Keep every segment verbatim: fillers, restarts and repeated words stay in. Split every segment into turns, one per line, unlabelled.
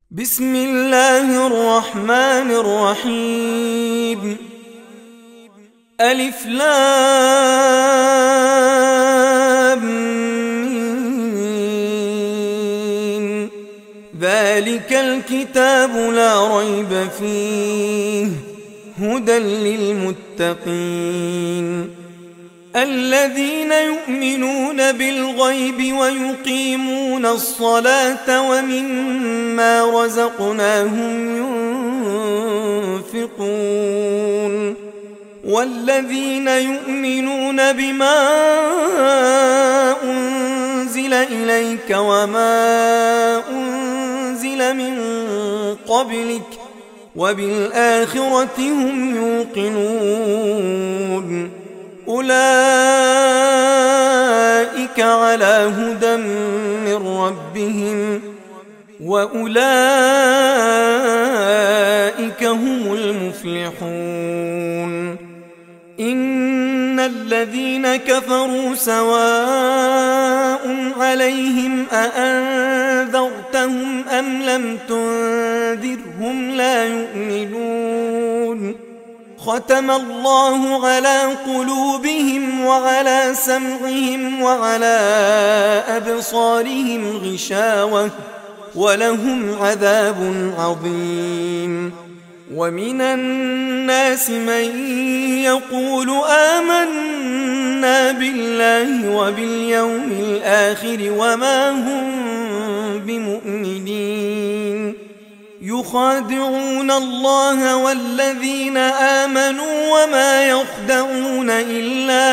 بسم الله الرحمن الرحيم. ألف لام ميم. ذلك الكتاب لا ريب فيه هدى للمتقين الذين يؤمنون بالغيب ويقيمون الصلاة ومما رزقناهم ينفقون والذين يؤمنون بما أنزل إليك وما أنزل من قبلك وبالآخرة هم يوقنون أولئك على هدى من ربهم وأولئك هم المفلحون. إن الذين كفروا سواء عليهم أأنذرتهم أم لم تنذرهم لا يؤمنون. ختم الله على قلوبهم وعلى سمعهم وعلى أبصارهم غشاوة ولهم عذاب عظيم. ومن الناس من يقول آمنا بالله وباليوم الآخر وما هم بمؤمنين يخادعون الله والذين آمنوا وما يخدعون إلا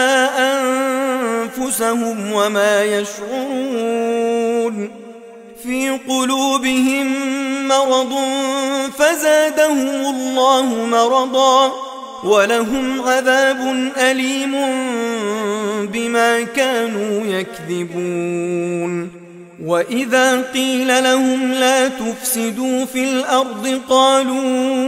أنفسهم وما يشعرون. في قلوبهم مرض فزادهم الله مرضا ولهم عذاب أليم بما كانوا يكذبون. وإذا قيل لهم لا تفسدوا في الأرض قالوا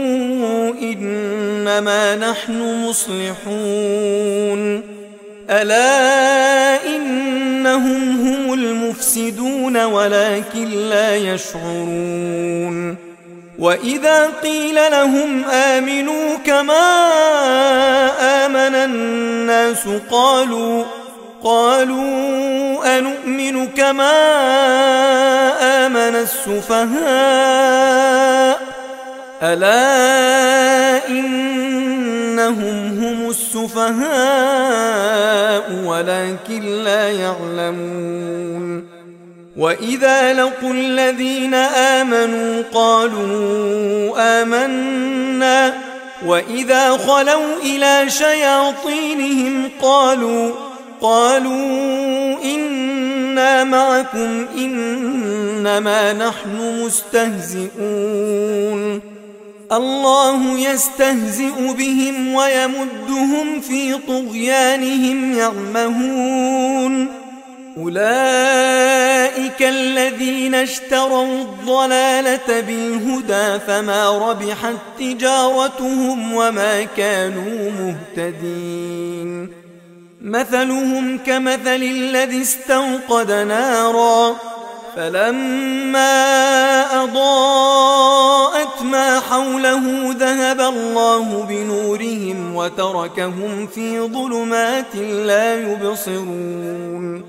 إنما نحن مصلحون ألا إنهم هم المفسدون ولكن لا يشعرون. وإذا قيل لهم آمنوا كما آمن الناس قالوا قالوا أنؤمن كما آمن السفهاء ألا إنهم هم السفهاء ولكن لا يعلمون. وإذا لقوا الذين آمنوا قالوا آمنا وإذا خلوا إلى شياطينهم قالوا قالوا إنا معكم إنما نحن مستهزئون. الله يستهزئ بهم ويمدهم في طغيانهم يعمهون. أولئك الذين اشتروا الضلالة بالهدى فما ربحت تجارتهم وما كانوا مهتدين. مثلهم كمثل الذي استوقد نارا فلما أضاءت ما حوله ذهب الله بنورهم وتركهم في ظلمات لا يبصرون.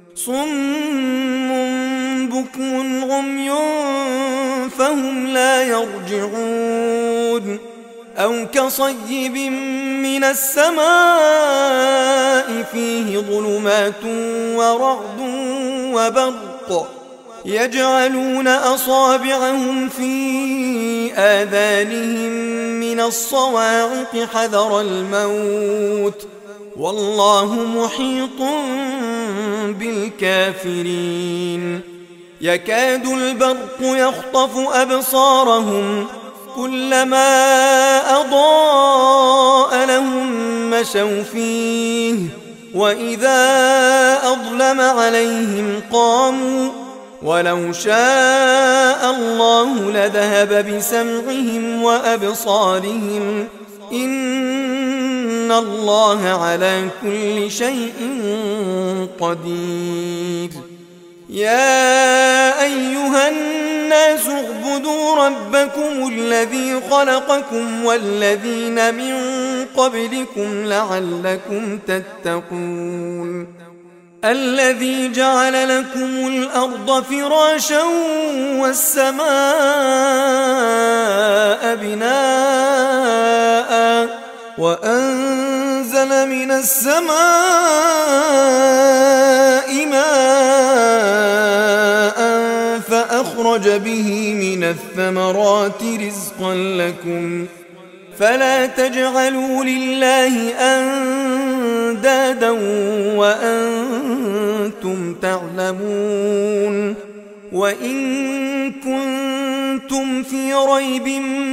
صم بكم عمي فهم لا يرجعون. أو كصيب من السماء فيه ظلمات ورعد وبرق يجعلون أصابعهم في آذانهم من الصواعق حذر الموت والله محيط بالكافرين. يكاد البرق يخطف أبصارهم كلما أضاء لهم مشوا فيه وإذا أظلم عليهم قاموا ولو شاء الله لذهب بسمعهم وأبصارهم إن الله على كل شيء قدير. يا أيها الناس اعبدوا ربكم الذي خلقكم والذين من قبلكم لعلكم تتقون الذي جعل لكم الأرض فراشا والسماء بناء وأنزل من السماء ماء فأخرج به من الثمرات رزقا لكم فلا تجعلوا لله أندادا وأنتم تعلمون وإن كنتم في ريب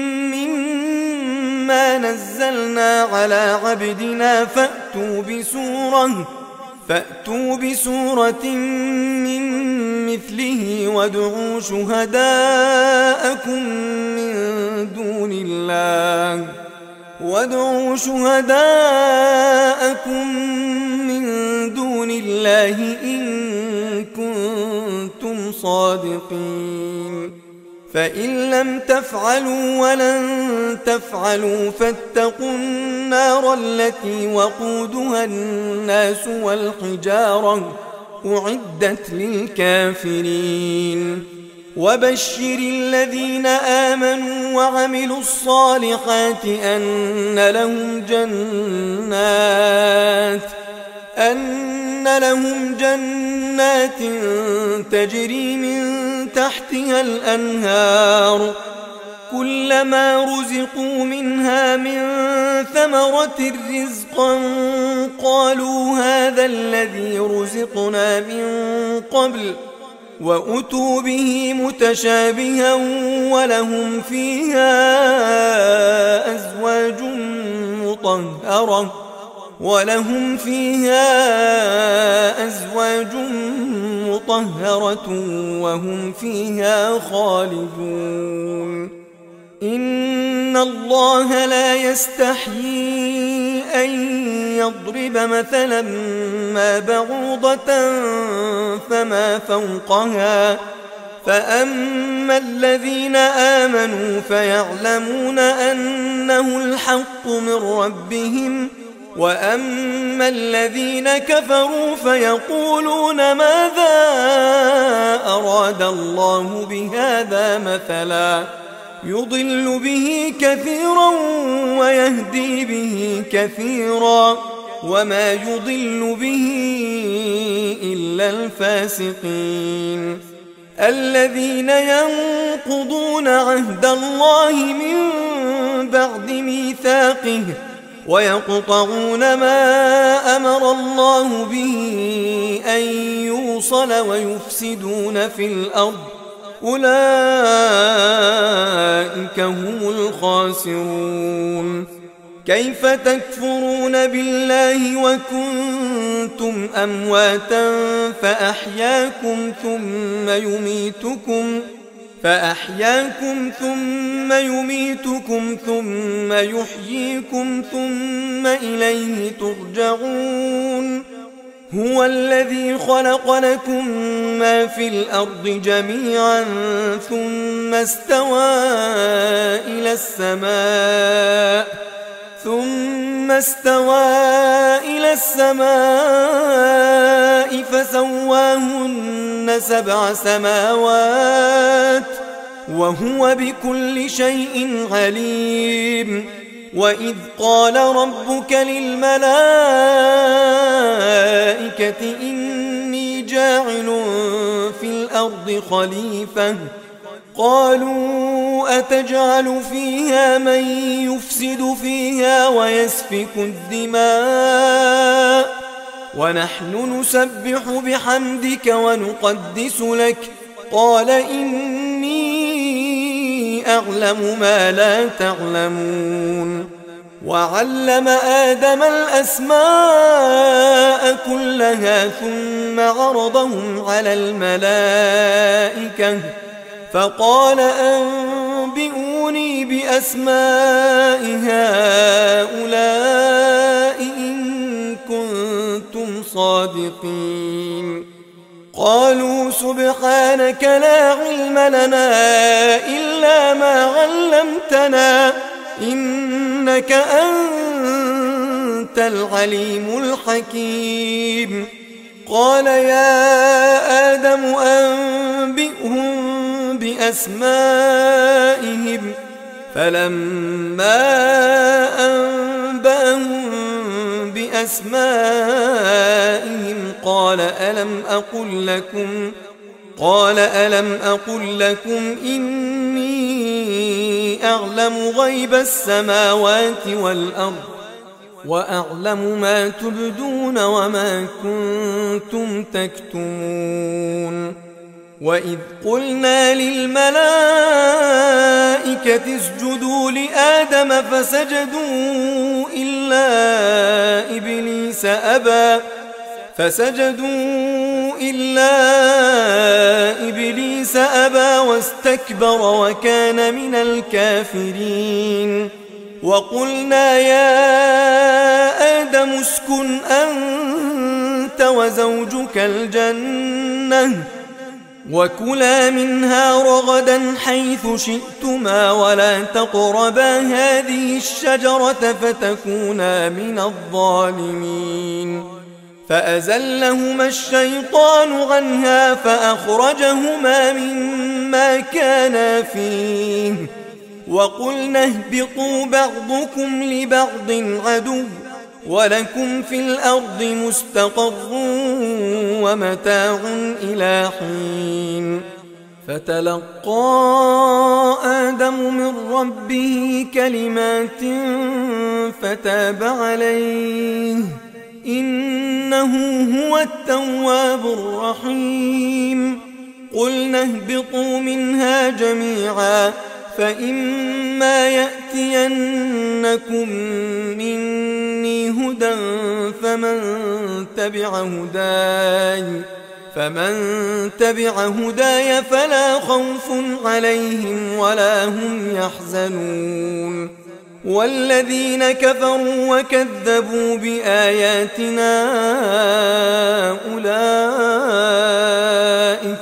مما نزلنا على عبدنا فأتوا بسورة فأتوا بسورة من مثله وادعوا شهداءكم من دون الله وادعوا شهداءكم من دون الله إن كنتم صادقين فإن لم تفعلوا ولن تفعلوا فاتقوا النار التي وقودها الناس والحجارة أعدت للكافرين وبشر الذين آمنوا وعملوا الصالحات أن لهم جنات أن لهم جنات تجري من تحتها الأنهار كلما رزقوا منها من ثمرة رزقا قالوا هذا الذي رزقنا من قبل وأتوا به متشابها ولهم فيها أزواج مطهرة ولهم فيها أزواج مطهرة وهم فيها خالدون إن الله لا يستحيي أن يضرب مثلا ما بعوضة فما فوقها فأما الذين آمنوا فيعلمون أنه الحق من ربهم وأما الذين كفروا فيقولون ماذا أراد الله بهذا مثلا يضل به كثيرا ويهدي به كثيرا وما يضل به إلا الفاسقين الذين ينقضون عهد الله من بعد ميثاقه ويقطعون ما أمر الله به أن يوصل ويفسدون في الأرض أولئك هم الخاسرون كيف تكفرون بالله وكنتم أمواتا فأحياكم ثم يميتكم فأحياكم ثم يميتكم ثم يحييكم ثم إليه ترجعون هو الذي خلق لكم ما في الأرض جميعا ثم استوى إلى السماء ثم استوى إلى السماء فسواهن سبع سماوات وهو بكل شيء عليم وإذ قال ربك للملائكة إني جاعل في الأرض خليفة قالوا أتجعل فيها من يفسد فيها ويسفك الدماء ونحن نسبح بحمدك ونقدس لك قال إني أعلم ما لا تعلمون وعلم آدم الأسماء كلها ثم عرضهم على الملائكة فقال أنبئوني بأسماء هؤلاء إن كنتم صادقين قالوا سبحانك لا علم لنا إلا ما علمتنا إنك أنت العليم الحكيم. قال يا آدم أنبئهم بأسمائهم فلما أنبأهم بأسمائهم قال ألم أقل لكم قال ألم أقل لكم إني أعلم غيب السماوات والأرض وأعلم ما تبدون وما كنتم تكتمون. وإذ قلنا للملائكة اسجدوا لآدم فسجدوا إلا إبليس أبى فسجدوا إلا إبليس أبى واستكبر وكان من الكافرين. وقلنا يا آدم اسكن أنت وزوجك الجنة وكلا منها رغدا حيث شئتما ولا تقربا هذه الشجرة فتكونا من الظالمين. فأزلهما الشيطان عنها فأخرجهما مما كانا فيه وقلنا اهبطوا بعضكم لبعض عدو ولكم في الأرض مستقر ومتاع إلى حين. فتلقى آدم من ربه كلمات فتاب عليه إنه هو التواب الرحيم. قلنا اهبطوا منها جميعا فإما يأتينكم مني هدى فمن تبع هداي فمن تبع هداي فلا خوف عليهم ولا هم يحزنون. والذين كفروا وكذبوا بآياتنا أولئك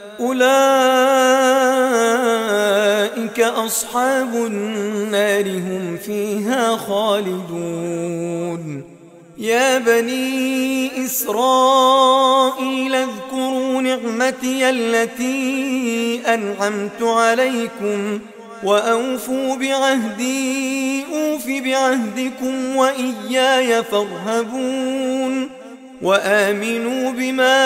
أولئك أصحاب النار هم فيها خالدون. يا بني إسرائيل اذكروا نعمتي التي أنعمت عليكم وأوفوا بعهدي أوف بعهدكم وإياي فارهبون. وآمنوا بما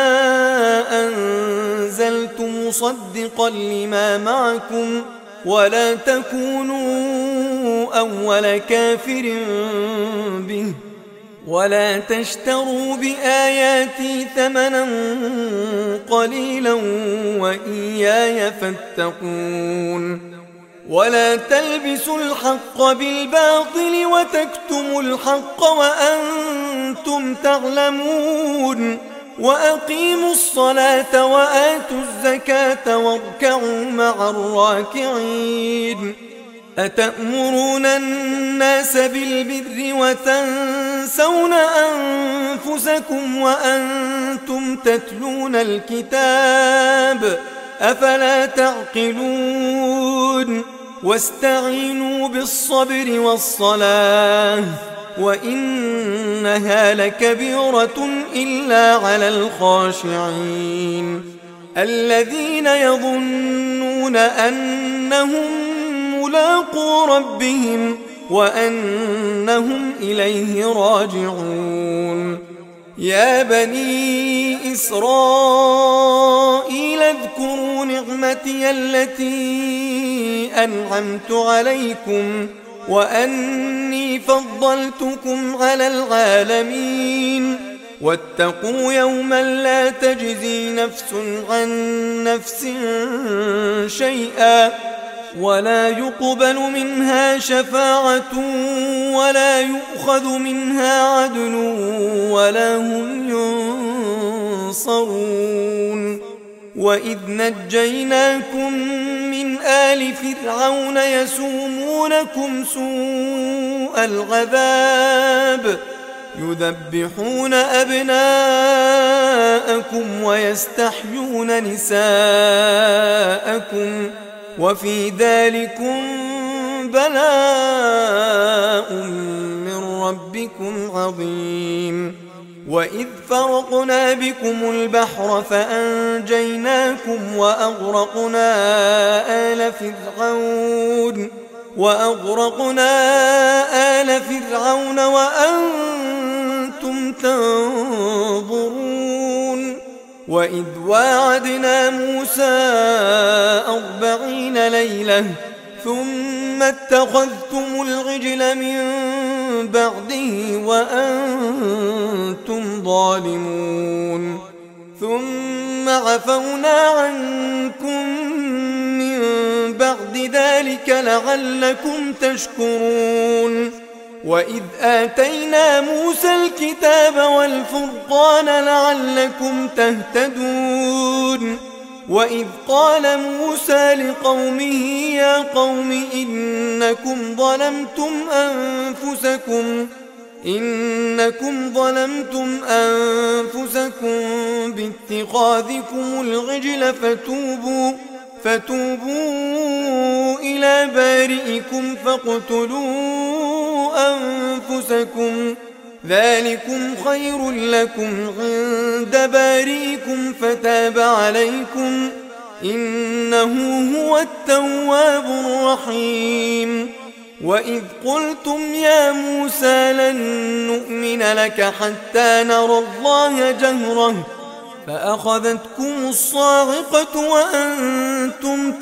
أنزلت مصدقا لما معكم ولا تكونوا أول كافر به ولا تشتروا بآياتي ثمنا قليلا وإياي فاتقون. ولا تلبسوا الحق بالباطل وتكتموا الحق وأنتم تعلمون. وأقيموا الصلاة وآتوا الزكاة واركعوا مع الراكعين. أتأمرون الناس بالبر وتنسون أنفسكم وأنتم تتلون الكتاب أفلا تعقلون. واستعينوا بالصبر والصلاة وإنها لكبيرة إلا على الخاشعين الذين يظنون أنهم ملاقو ربهم وأنهم إليه راجعون. يا بني إسرائيل اذكروا نعمتي التي أنعمت عليكم وأني فضلتكم على العالمين. واتقوا يوما لا تجزي نفس عن نفس شيئا ولا يقبل منها شفاعة ولا يؤخذ منها عدل ولا هم ينصرون. وإذ نجيناكم من آل فرعون يسومونكم سوء العذاب يذبحون أبناءكم ويستحيون نساءكم وفي ذلكم بلاء من ربكم عظيم. وإذ فرقنا بكم البحر فأنجيناكم وأغرقنا آل فرعون وأغرقنا آل فرعون وأنتم تنظرون. وإذ واعدنا موسى أربعين ليلة ثم اتخذتم العجل من بعده وأنتم ظالمون ثم عفونا عنكم من بعد ذلك لعلكم تشكرون. وإذ آتينا موسى الكتاب والفرقان لعلكم تهتدون. وإذ قال موسى لقومه يا قوم إنكم ظلمتم أنفسكم إنكم ظلمتم أنفسكم باتخاذكم العجل فتوبوا فتوبوا إلى بارئكم فاقتلوا أنفسكم ذلكم خير لكم عند بارئكم فتاب عليكم إنه هو التواب الرحيم. وإذ قلتم يا موسى لن نؤمن لك حتى نرى الله جهرة فأخذتكم الصاعقة وأنتم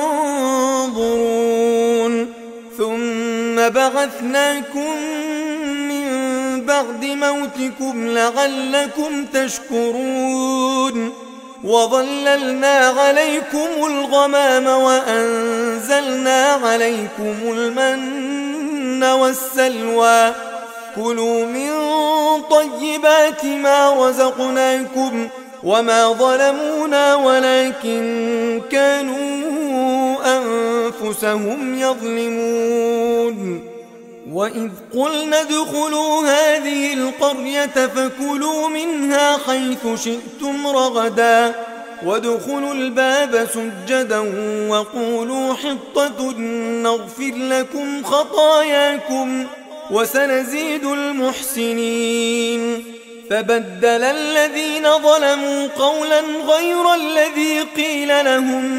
تنظرون ثم بعثناكم من بعد موتكم لعلكم تشكرون. وظللنا عليكم الغمام وأنزلنا عليكم المن والسلوى كلوا من طيبات ما رزقناكم وما ظلمونا ولكن كانوا أنفسهم يظلمون. وإذ قلنا ادخلوا هذه القرية فكلوا منها حيث شئتم رغدا وادخلوا الباب سجدا وقولوا حطة نغفر لكم خطاياكم وسنزيد المحسنين. فبدل الذين ظلموا قولا غير الذي قيل لهم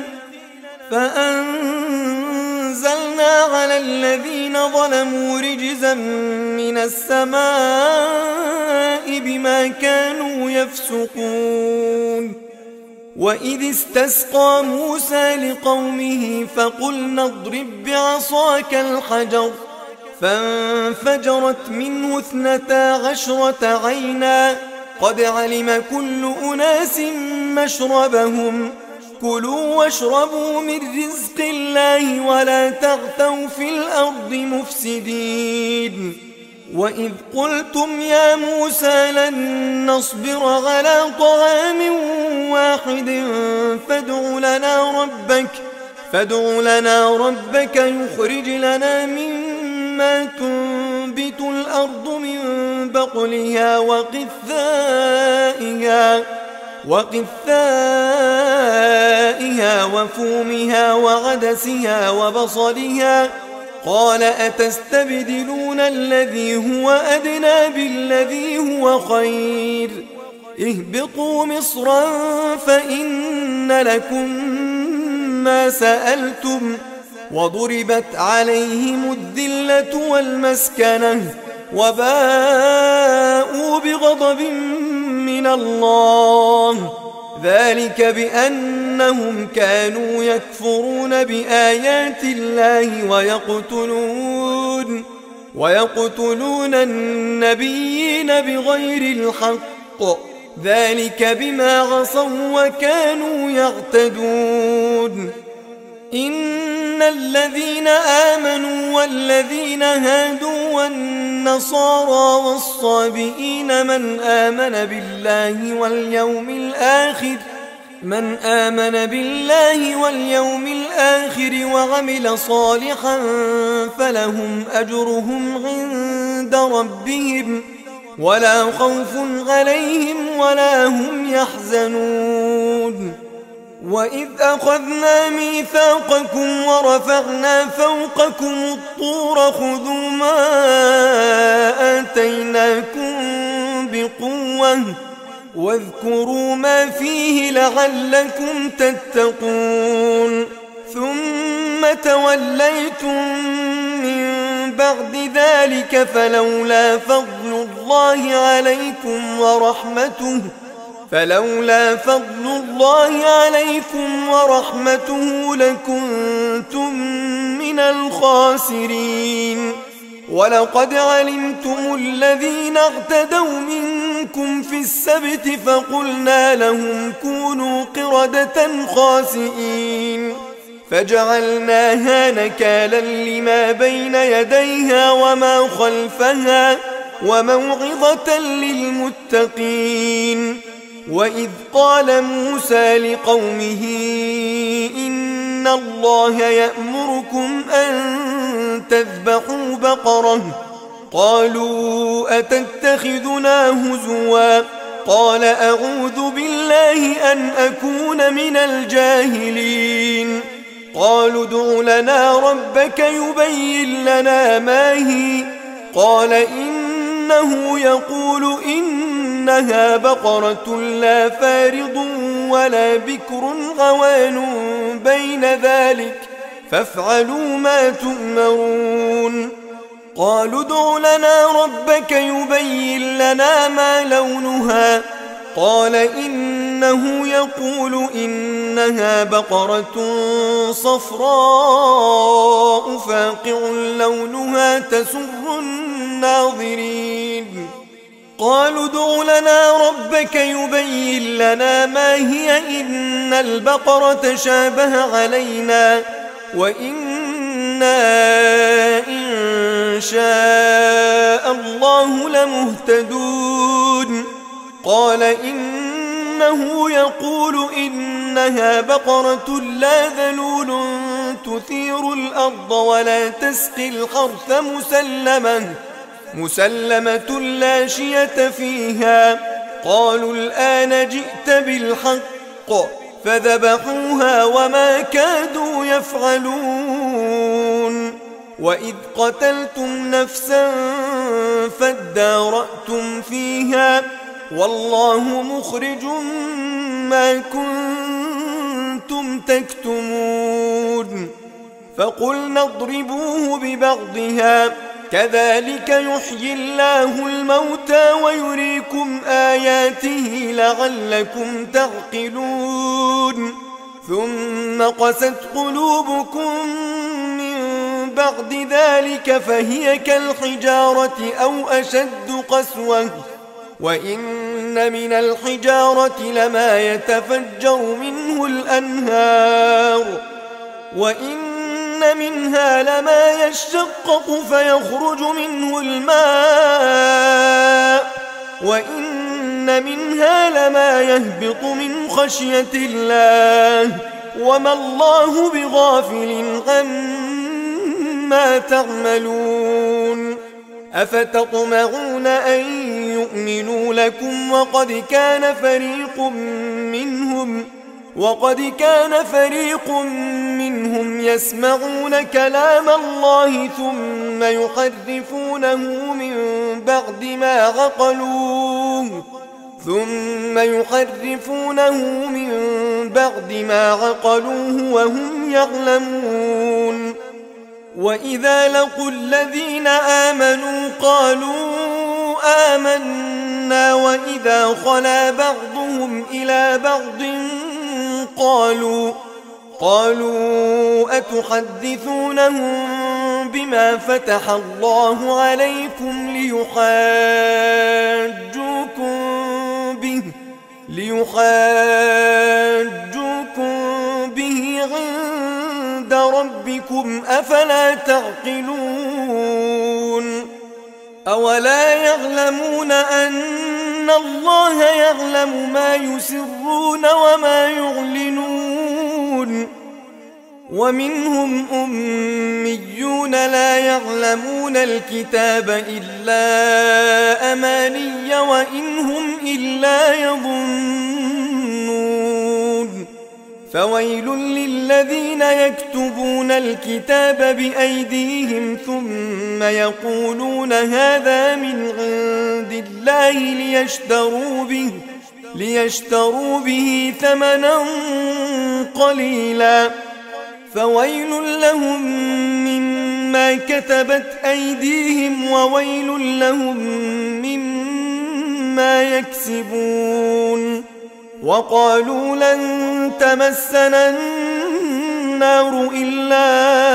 فأنزلنا على الذين ظلموا رجزا من السماء بما كانوا يفسقون. وإذ استسقى موسى لقومه فقلنا اضرب بعصاك الحجر فانفجرت منه اثنتا عشرة عينا قد علم كل أناس مشربهم كلوا واشربوا من رزق الله ولا تعثوا في الأرض مفسدين. وإذ قلتم يا موسى لن نصبر على طعام واحد فادع لنا ربك فادع لنا ربك يخرج لنا مما تنبت الأرض من بقلها وقثائها وقثائها وفومها وعدسها وبصلها قال أتستبدلون الذي هو أدنى بالذي هو خير اهبطوا مصرا فإن لكم ما سألتم وضربت عليهم الذلة والمسكنة وباءوا بغضب من الله ذلك بأنهم كانوا يكفرون بآيات الله ويقتلون ويقتلون النبيين بغير الحق ذلك بما عصوا وكانوا يعتدون. إن الذين آمنوا والذين هادوا والنصارى والصابئين من آمن بالله واليوم الآخر من آمن بالله واليوم الآخر وعمل صالحا فلهم أجرهم عند ربهم ولا خوف عليهم ولا هم يحزنون. وإذ أخذنا ميثاقكم ورفعنا فوقكم الطور خذوا ما آتيناكم بقوة واذكروا ما فيه لعلكم تتقون. ثم توليتم من بعد ذلك فلولا فضل الله عليكم ورحمته فلولا فضل الله عليكم ورحمته لكنتم من الخاسرين. ولقد علمتم الذين اعتدوا منكم في السبت فقلنا لهم كونوا قردة خاسئين فجعلناها نكالا لما بين يديها وما خلفها وموعظة للمتقين. وإذ قال موسى لقومه إن الله يأمركم أن تذبحوا بقرة قالوا أتتخذنا هزوا قال أعوذ بالله أن أكون من الجاهلين. قالوا ادع لنا ربك يبين لنا ما هي قال إنه يقول إنها بقرة لا فارض ولا بكر عوان بين ذلك فافعلوا ما تؤمرون. قالوا ادع لنا ربك يبين لنا ما لونها قال إنه يقول إنها بقرة صفراء فاقع لونها تسر الناظرين. قالوا ادع لنا ربك يبين لنا ما هي إن البقرة شابه علينا وإنا إن شاء الله لمهتدون. قال إنه يقول إنها بقرة لا ذلول تثير الأرض ولا تسقي الحرث مسلمة مسلمة لا شية فيها. قالوا الآن جئت بالحق فذبحوها وما كادوا يفعلون. وإذ قتلتم نفسا فادارأتم فيها والله مخرج ما كنتم تكتمون. فقلنا اضربوه ببعضها كذلك يحيي الله الموتى ويريكم آياته لعلكم تعقلون. ثم قست قلوبكم من بعد ذلك فهي كالحجارة أو أشد قسوة وإن من الحجارة لما يتفجر منه الأنهار وإن منها لما يشقق فيخرج منه الماء وإن منها لما يهبط من خشية الله وما الله بغافل عما تعملون. أفتطمعون أن يؤمنوا لكم وقد كان فريق منهم وقد كان فريق منهم يسمعون كلام الله ثم يحرفونه من بعد ما عقلوه ثم يحرفونه من بعد ما عقلوه وهم يعلمون. وإذا لقوا الذين آمنوا قالوا آمنا وإذا خلا بعضهم إلى بعض قالوا قالوا أتحدثونهم بما فتح الله عليكم ليحاجوكم به ليحاجوكم به عند ربكم أفلا تعقلون. أولا يعلمون أن الله يعلم ما يسرون وما يعلنون. ومنهم أمي الأميون لا يعلمون الكتاب إلا أماني وإن هم إلا يظنون فويل للذين يكتبون الكتاب بأيديهم ثم يقولون هذا من عند الله ليشتروا به ليشتروا به ثمنا قليلا فويل لهم مما كتبت أيديهم وويل لهم مما يكسبون وقالوا لن تمسنا النار إلا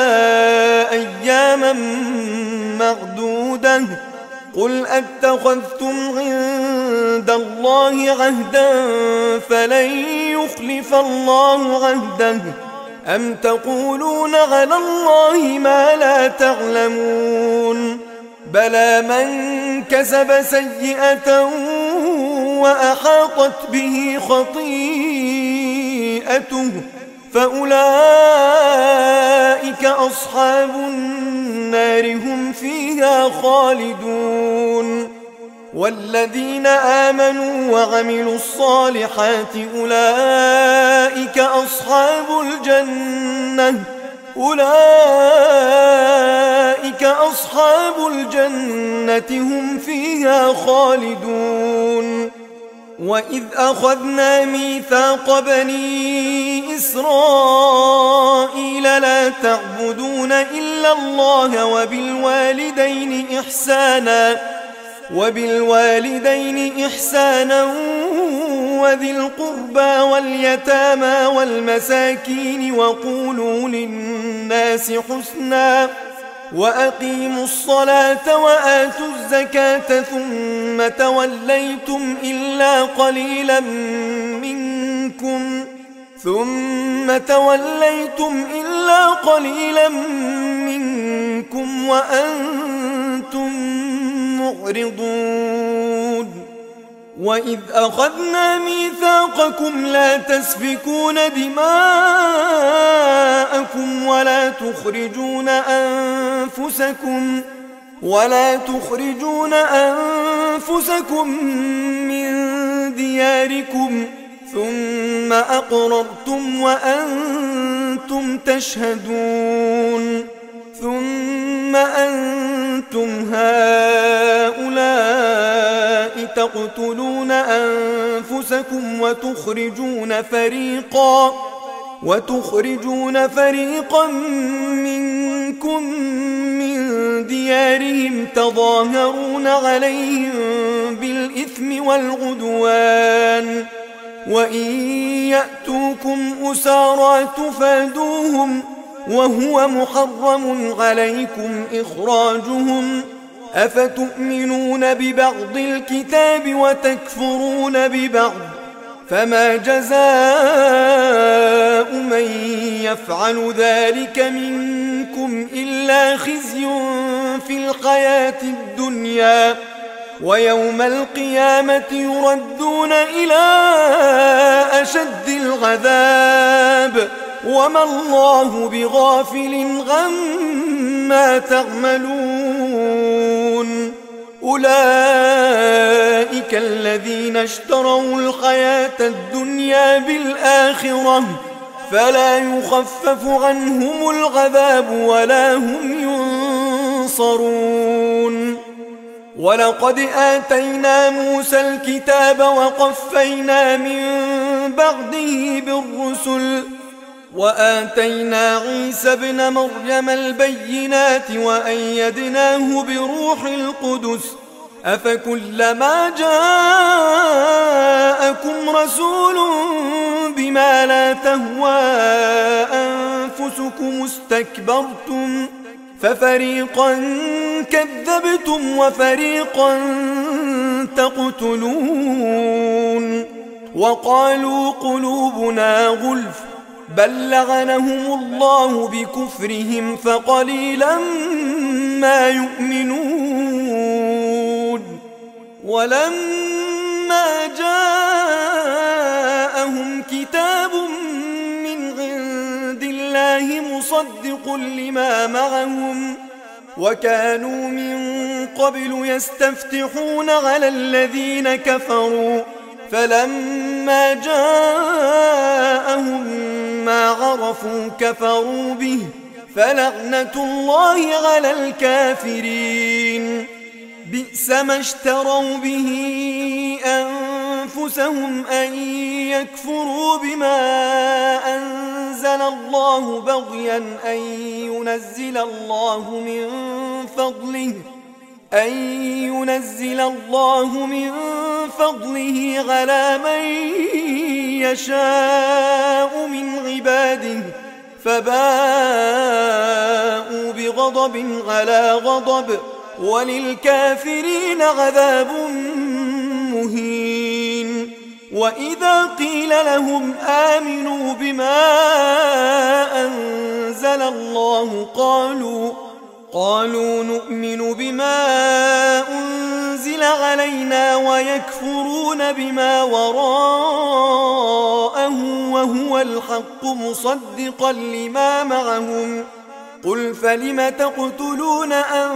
أياما معدودة قل أتخذتم عند الله عهدا فلن يخلف الله عهده أم تقولون على الله ما لا تعلمون بلى من كسب سيئة وأحاطت به خطيئته فأولئك أصحاب النار هم فيها خالدون والذين آمنوا وعملوا الصالحات أولئك أصحاب الجنة أولئك أصحاب الجنة هم فيها خالدون وإذ أخذنا ميثاق بني إسرائيل لا تعبدون إلا الله وبالوالدين إحسانا وبالوالدين إحسانا وذي القربى واليتامى والمساكين وقولوا للناس حسنا وأقيموا الصلاة وآتوا الزكاة ثم توليتم إلا قليلا منكم ثم توليتم إلا قليلا منكم وأنتم معرضون وإذ أخذنا ميثاقكم لا تسفكون دماءكم ولا تخرجون أنفسكم ولا تخرجون أنفسكم من دياركم ثم أقررتم وأنتم تشهدون ثم أنتم هؤلاء تقتلون أنفسكم وتخرجون فريقا وتخرجون فريقا منكم من ديارهم تظاهرون عليهم بالإثم والعدوان وإن يأتوكم أسارى تفادوهم وهو محرم عليكم إخراجهم أفتؤمنون ببعض الكتاب وتكفرون ببعض فما جزاء من يفعل ذلك منكم إلا خزي في الحياة الدنيا ويوم القيامة يردون إلى أشد العذاب وما الله بغافل عما تعملون أولئك الذين اشتروا الحياة الدنيا بالآخرة فلا يخفف عنهم العذاب ولا هم ينصرون ولقد آتينا موسى الكتاب وقفينا من بعده بالرسل وآتينا عيسى ابن مريم البينات وأيدناه بروح القدس أفكلما جاءكم رسول بما لا تهوى أنفسكم استكبرتم ففريقا كذبتم وفريقا تقتلون وقالوا قلوبنا غلف بل لعنهم الله بكفرهم فقليلا ما يؤمنون ولما جاءهم كتاب من عند الله مصدق مصدق لما معهم وكانوا من قبل يستفتحون على الذين كفروا فلما جاءهم ما عرفوا كفروا به فلعنة الله على الكافرين بئس ما اشتروا به أنفسهم أن يكفروا بما أنزل الله بغيا أن ينزل الله من فضله أن ينزل الله من فضله على من يشاء من عباده فباءوا بغضب على غضب وللكافرين عذاب مهين وإذا قيل لهم آمنوا بما أنزل الله قالوا قالوا نؤمن بما أنزل علينا ويكفرون بما وراءه وهو الحق مصدقا لما معهم قل فلم تقتلون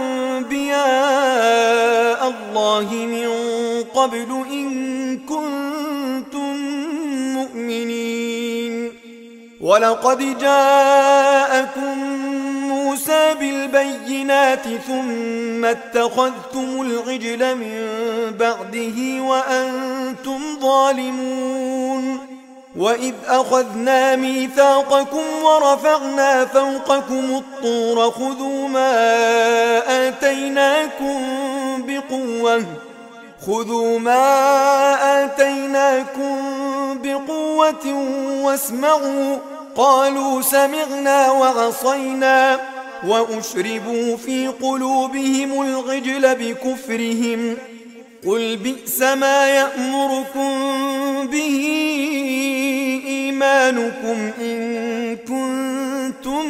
أنبياء الله من قبل إن كنتم مؤمنين ولقد جاءكم موسى بالبينات ثم اتخذتم العجل من بعده وأنتم ظالمون وإذ أخذنا ميثاقكم ورفعنا فوقكم الطور خذوا ما آتيناكم بقوة خذوا ما آتيناكم بقوة واسمعوا قالوا سمعنا وعصينا وأشربوا في قلوبهم العجل بكفرهم قل بئس ما يأمركم به إيمانكم إن كنتم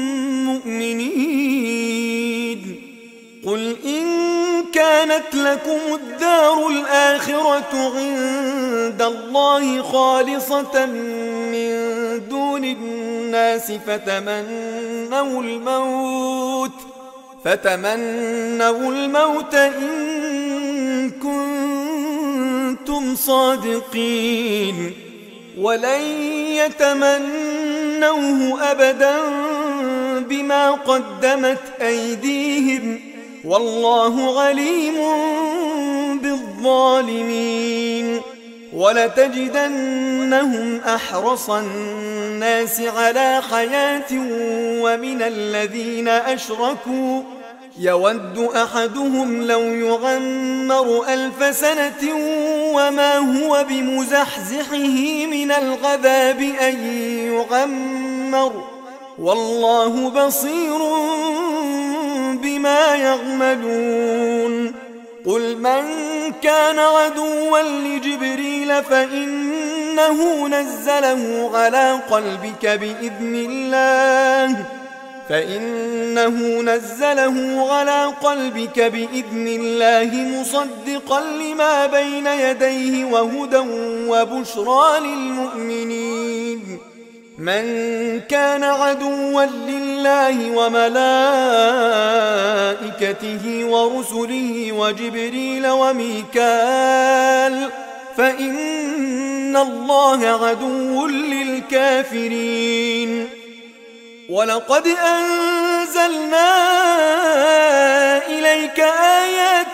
مؤمنين قل إن كانت لكم الدار الآخرة عند الله خالصة من دون الناس فتمنوا الموت فتمنوا الموت إن كنتم صادقين ولن يتمنوه أبدا بما قدمت أيديهم والله عليم بالظالمين ولتجدنهم أحرص الناس على حياة ومن الذين أشركوا يود أحدهم لو يغمر ألف سنة وما هو بمزحزحه من العذاب أن يغمر والله بصير بما يعملون قل من كان عدوا لجبريل فإنه نزله على قلبك بإذن الله فإنه نزله على قلبك بإذن الله مصدقا لما بين يديه وهدى وبشرى للمؤمنين من كان عدوا لله وملائكته ورسله وجبريل وميكال فإن الله عدو للكافرين ولقد أنزلنا إليك آيات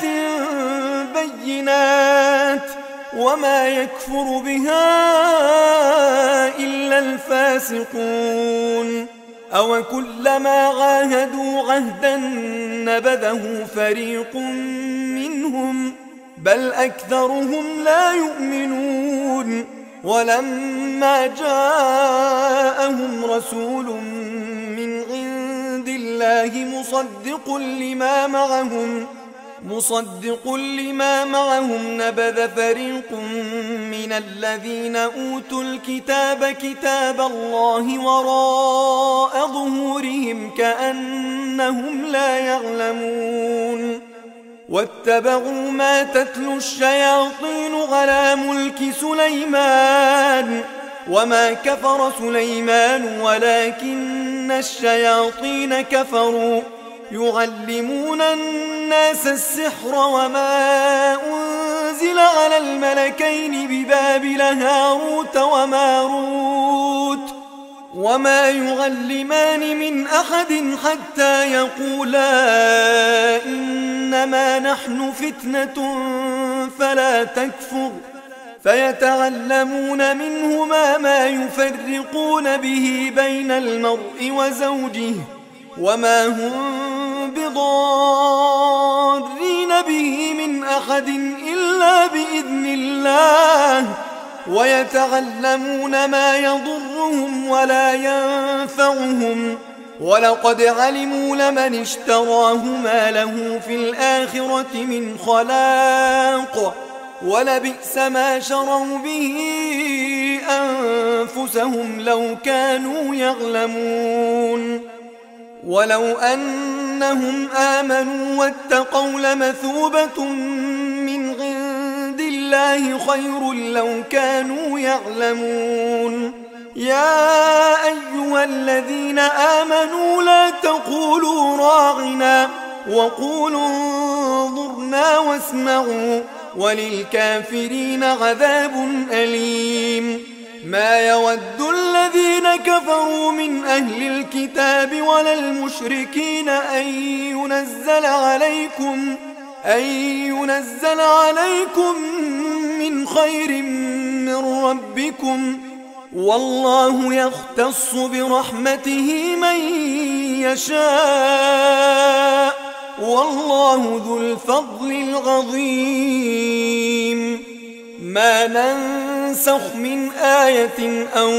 بينات وما يكفر بها إلا الفاسقون أو كلما عاهدوا عهدا نبذه فريق منهم بل أكثرهم لا يؤمنون ولما جاءهم رسول من عند الله مصدق لما معهم مصدق لما معهم نبذ فريق من الذين أوتوا الكتاب كتاب الله وراء ظهورهم كأنهم لا يعلمون واتبعوا ما تتلو الشياطين على ملك سليمان وما كفر سليمان ولكن وإن الشياطين كفروا يعلمون الناس السحر وما أنزل على الملكين ببابل هاروت وماروت وما يعلمان من أحد حتى يقولا إنما نحن فتنة فلا تكفر فيتعلمون منهما ما يفرقون به بين المرء وزوجه وما هم بضارين به من أحد إلا بإذن الله ويتعلمون ما يضرهم ولا ينفعهم ولقد علموا لمن اشتراه ما له في الآخرة من خلاق ولبئس ما شروا به أنفسهم لو كانوا يعلمون ولو أنهم آمنوا واتقوا لمثوبة من عند الله خير لو كانوا يعلمون يا أيها الذين آمنوا لا تقولوا راعنا وقولوا انظرنا واسمعوا وللكافرين عذاب أليم ما يود الذين كفروا من أهل الكتاب ولا المشركين أن ينزل عليكم أن ينزل عليكم من خير من ربكم والله يختص برحمته من يشاء والله ذو الفضل العظيم ما ننسخ من آية أو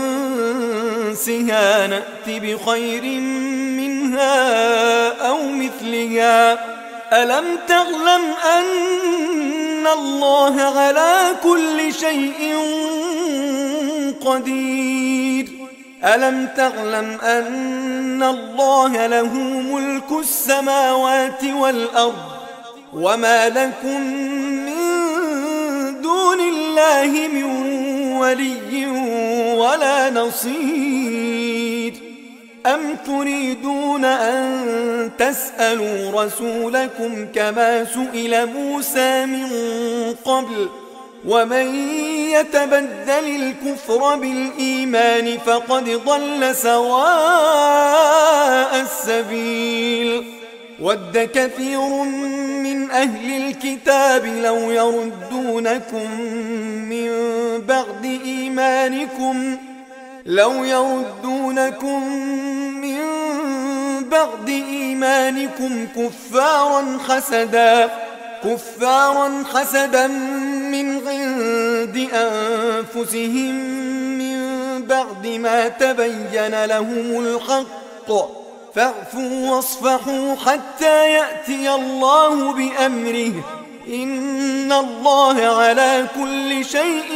ننسها نأت بخير منها أو مثلها ألم تعلم أن الله على كل شيء قدير ألم تعلم أن الله له ملك السماوات والأرض وما لكم من دون الله من ولي ولا نصير أم تريدون أن تسألوا رسولكم كما سئل موسى من قبل ومن يتبدل الكفر بالإيمان فقد ضل سواء السبيل ود كثير من أهل الكتاب لو يردونكم من بعد إيمانكم لو يردونكم من بعد إيمانكم كفارا حسدا كفارا حسدا من عند أنفسهم من بعد ما تبين لهم الحق فاعفوا واصفحوا حتى يأتي الله بأمره إن الله على كل شيء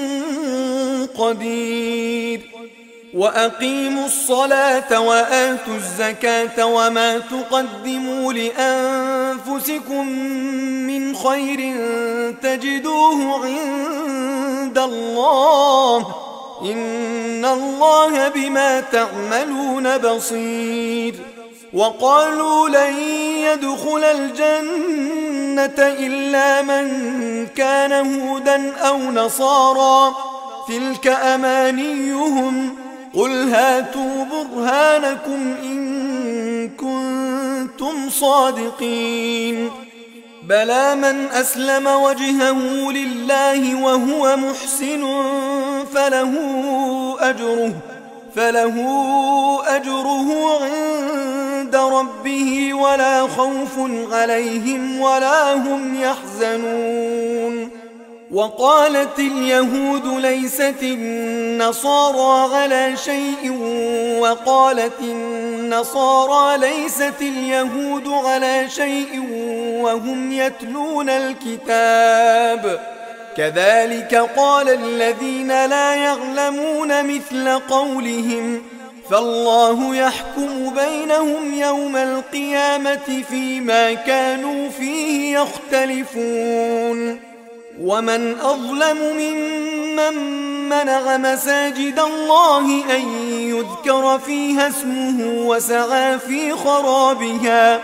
قدير وأقيموا الصلاة وآتوا الزكاة وما تقدموا لأنفسكم من خير تجدوه عند الله إن الله بما تعملون بصير وقالوا لن يدخل الجنة إلا من كان هودا أو نصارى تلك أمانيهم قل هاتوا برهانكم إن كنتم صادقين بلى من أسلم وجهه لله وهو محسن فله أجره فله أجره عند ربه ولا خوف عليهم ولا هم يحزنون وقالت اليهود ليست النصارى على شيء وقالت النصارى ليست اليهود على شيء وهم يتلون الكتاب كذلك قال الذين لا يعلمون مثل قولهم فالله يحكم بينهم يوم القيامة فيما كانوا فيه يختلفون ومن أظلم ممن منع مساجد الله أن يذكر ذكر فيها اسمه وسعى في خرابها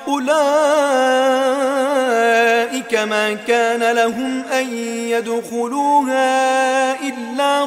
أولئك ما كان لهم أن يدخلوها إلا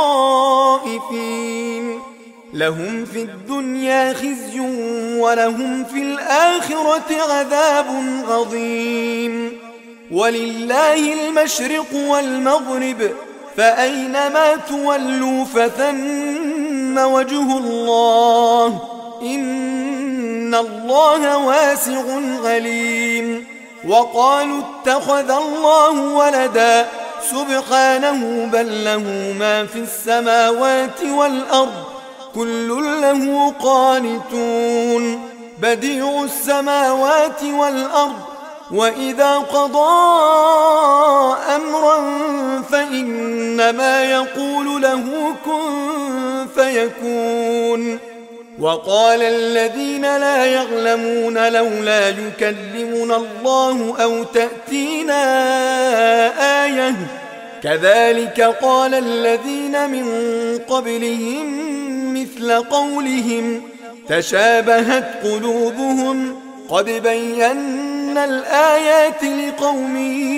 خائفين لهم في الدنيا خزي ولهم في الآخرة عذاب عظيم ولله المشرق والمغرب فأينما تولوا فثم وجه الله إن الله واسع عليم وقالوا اتخذ الله ولدا سبحانه بل له ما في السماوات والأرض كل له قانتون بديع السماوات والأرض وإذا قضى أمرا فإنما يقول له كن فيكون وقال الذين لا يعلمون لولا يكلمنا الله أو تأتينا آية كذلك قال الذين من قبلهم مثل قولهم تشابهت قلوبهم قد بينا الآيات لقوم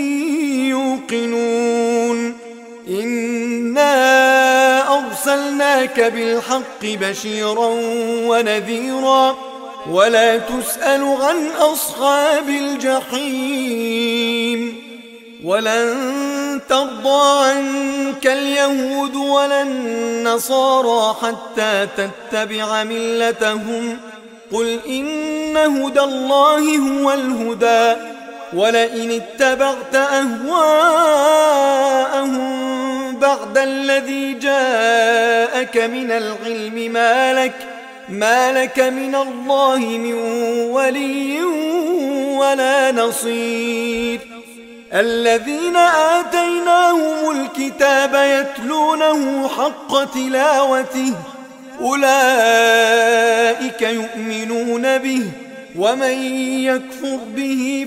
يوقنون إنا أرسلناك بالحق بشيرا ونذيرا ولا تسأل عن أصحاب الجحيم ولن ترضى عنك اليهود ولا النصارى حتى تتبع ملتهم قل إن هدى الله هو الهدى ولئن اتبعت أهواءهم بعد الذي جاءك من العلم ما لك, ما لك من الله من ولي ولا نصير الذين آتيناهم الكتاب يتلونه حق تلاوته أولئك يؤمنون به ومن يكفر به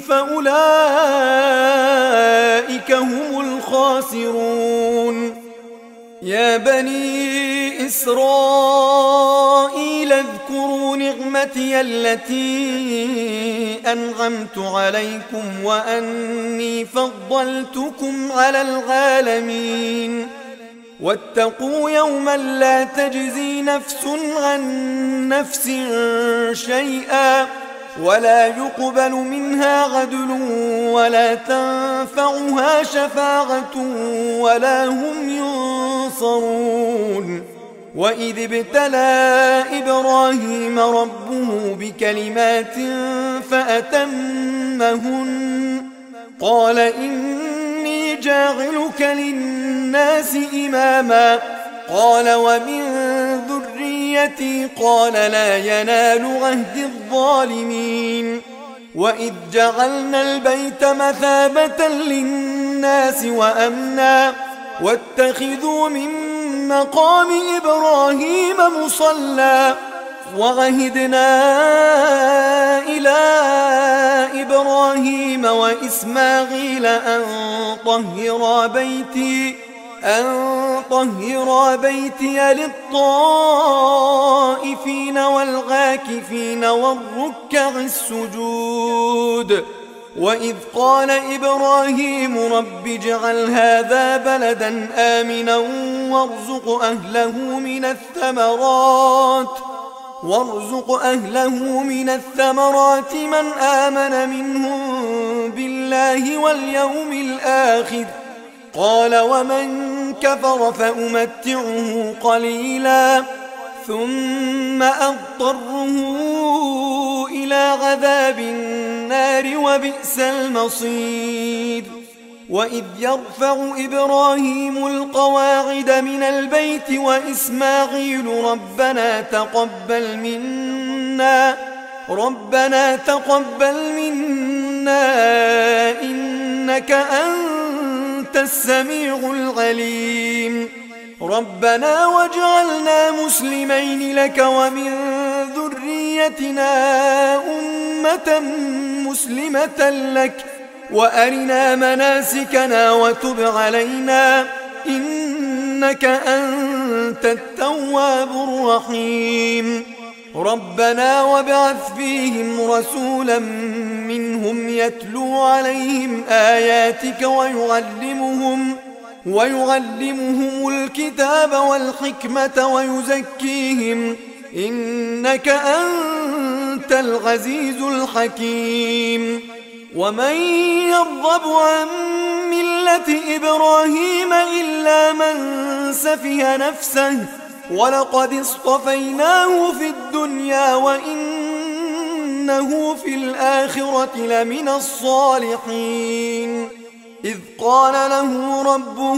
فأولئك هم الخاسرون يا بني إسرائيل اذكروا نعمتي التي أنعمت عليكم وأني فضلتكم على العالمين واتقوا يوما لا تجزي نفس عن نفس شيئا ولا يقبل منها عدل ولا تنفعها شفاعة ولا هم ينصرون وإذ ابتلى إبراهيم ربه بكلمات فأتمهن قال إني جاعلك للناس إماما قال ومن ذريتي قال لا ينال عهد الظالمين وإذ جعلنا البيت مثابة للناس وأمنا واتخذوا من مقام إبراهيم مصلى وعهدنا إلى إبراهيم وإسماعيل أن طهرا بيتي أن طهرا بيتي للطائفين والعاكفين والركع السجود وإذ قال إبراهيم رب اجعل هذا بلدا آمنا وارزق أهله من الثمرات وارزق أهله من الثمرات من آمن منهم بالله واليوم الآخر قال ومن كفر فأمتعه قليلا ثم أضطره إلى عذاب النار وبئس المصير وإذ يرفع إبراهيم القواعد من البيت وإسماعيل ربنا تقبل منا ربنا تقبل منا إنك أنت السميع العليم ربنا واجعلنا مسلمين لك ومن ذريتنا أمة مسلمة لك وأرنا مناسكنا وتب علينا إنك أنت أنت التواب الرحيم ربنا وابعث فيهم رسولا منهم يتلو عليهم آياتك ويعلمهم ويعلمهم الكتاب والحكمة ويزكيهم إنك أنت العزيز الحكيم ومن يرغب عن ملة إبراهيم إلا من سفه نفسه ولقد اصطفيناه في الدنيا وإنه في الآخرة لمن الصالحين إذ قال له ربه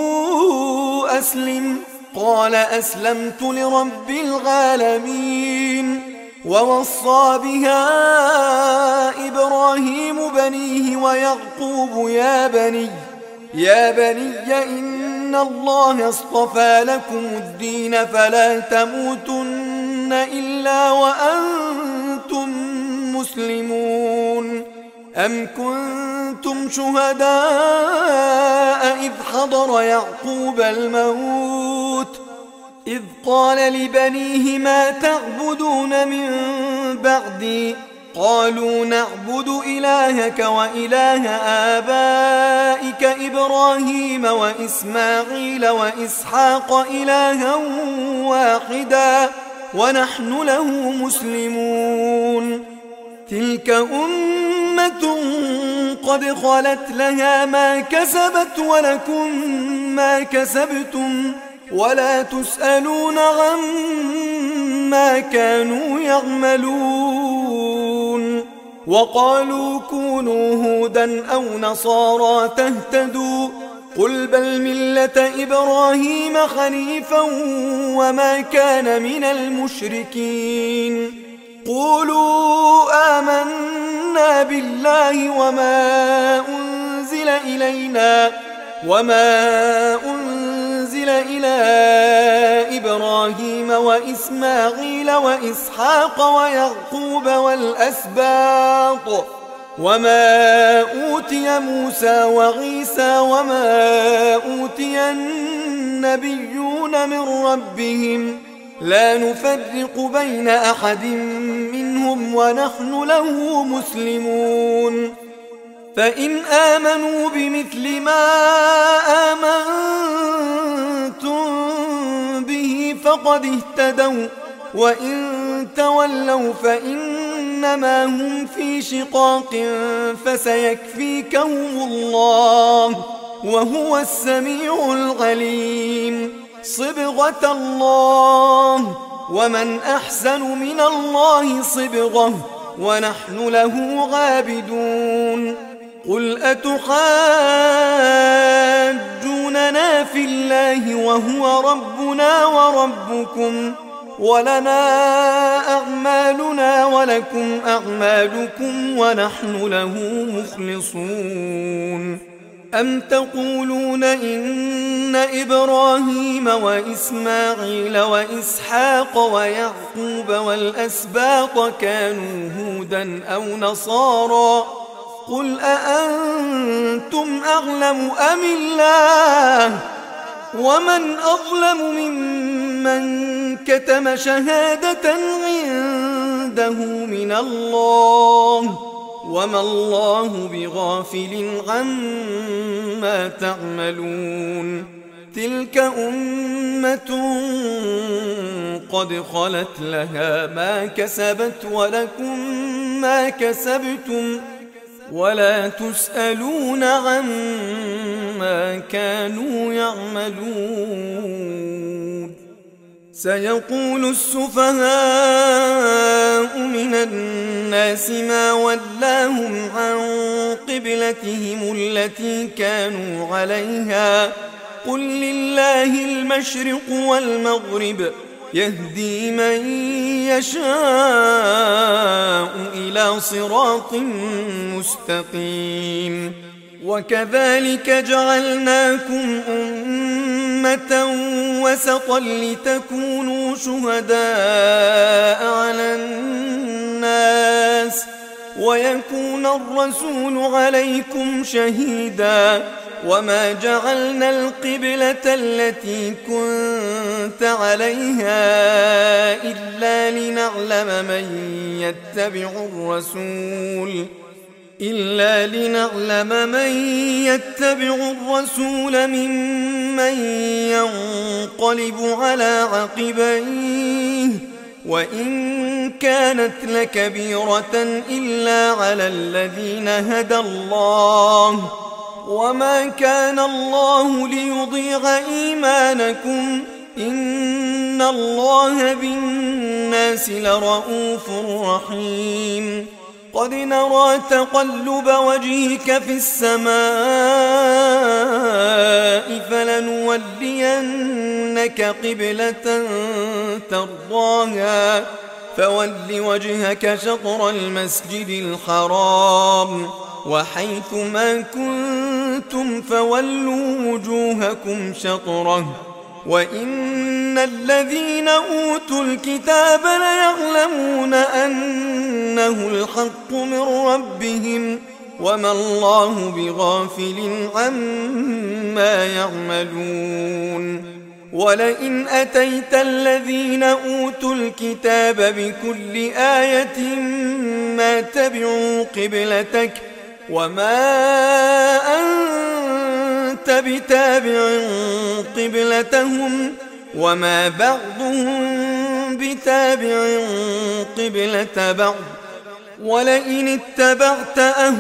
أسلم قال أسلمت لرب العالمين ووصى بها إبراهيم بنيه ويعقوب يا بني يا بني إن الله اصطفى لكم الدين فلا تموتن إلا وأنتم مسلمون أم كنتم شهداء إذ حضر يعقوب الموت إذ قال لبنيه ما تعبدون من بعدي قالوا نعبد إلهك وإله آبائك إبراهيم وإسماعيل وإسحاق إلها واحدا ونحن له مسلمون تلك أمة قد خلت لها ما كسبت ولكم ما كسبتم ولا تسألون عما كانوا يعملون وقالوا كونوا هودا أو نصارى تهتدوا قل بل ملة إبراهيم حنيفا وما كان من المشركين قولوا آمنا بالله وما أنزل إلينا وما أنزل إلى إبراهيم وإسماعيل وإسحاق ويعقوب والأسباط وما أوتي موسى وعيسى وما أوتي النبيون من ربهم لا نفرق بين أحد منهم ونحن له مسلمون فإن آمنوا بمثل ما آمنتم به فقد اهتدوا وإن تولوا فإنما هم في شقاق فسيكفيكهم الله وهو السميع العليم صبغة الله ومن أحسن من الله صبغة ونحن له عابدون قل أتحاجوننا في الله وهو ربنا وربكم ولنا أعمالنا ولكم أعمالكم ونحن له مخلصون أم تقولون إن إبراهيم وإسماعيل وإسحاق ويعقوب والأسباط كانوا هودا أو نصارى قل أأنتم أعلم أم الله ومن أظلم ممن كتم شهادة عنده من الله وما الله بغافل عما تعملون تلك أمة قد خلت لها ما كسبت ولكم ما كسبتم ولا تسألون عما كانوا يعملون سيقول السفهاء من الناس ما ولاهم عن قبلتهم التي كانوا عليها قل لله المشرق والمغرب يهدي من يشاء إلى صراط مستقيم وكذلك جعلناكم أمة وسطا لتكونوا شهداء على الناس ويكون الرسول عليكم شهيدا وما جعلنا القبلة التي كنت عليها إلا لنعلم من يتبع الرسول إلا لنعلم من يتبع الرسول ممن ينقلب على عقبيه وإن كانت لكبيرة إلا على الذين هدى الله وما كان الله ليضيع إيمانكم إن الله بالناس لرؤوف رحيم قد نرى تقلب وجهك في السماء فلنولينك قبلة ترضاها فول وجهك شطر المسجد الحرام وحيث ما كنتم فولوا وجوهكم شطره وإن الذين أوتوا الكتاب ليعلمون أنه الحق من ربهم وما الله بغافل عما يعملون ولئن أتيت الذين أوتوا الكتاب بكل آية ما تبعوا قبلتك وما أنت بتابع قبلتهم وما بعضهم بتابع قبلة بعض ولئن اتبعت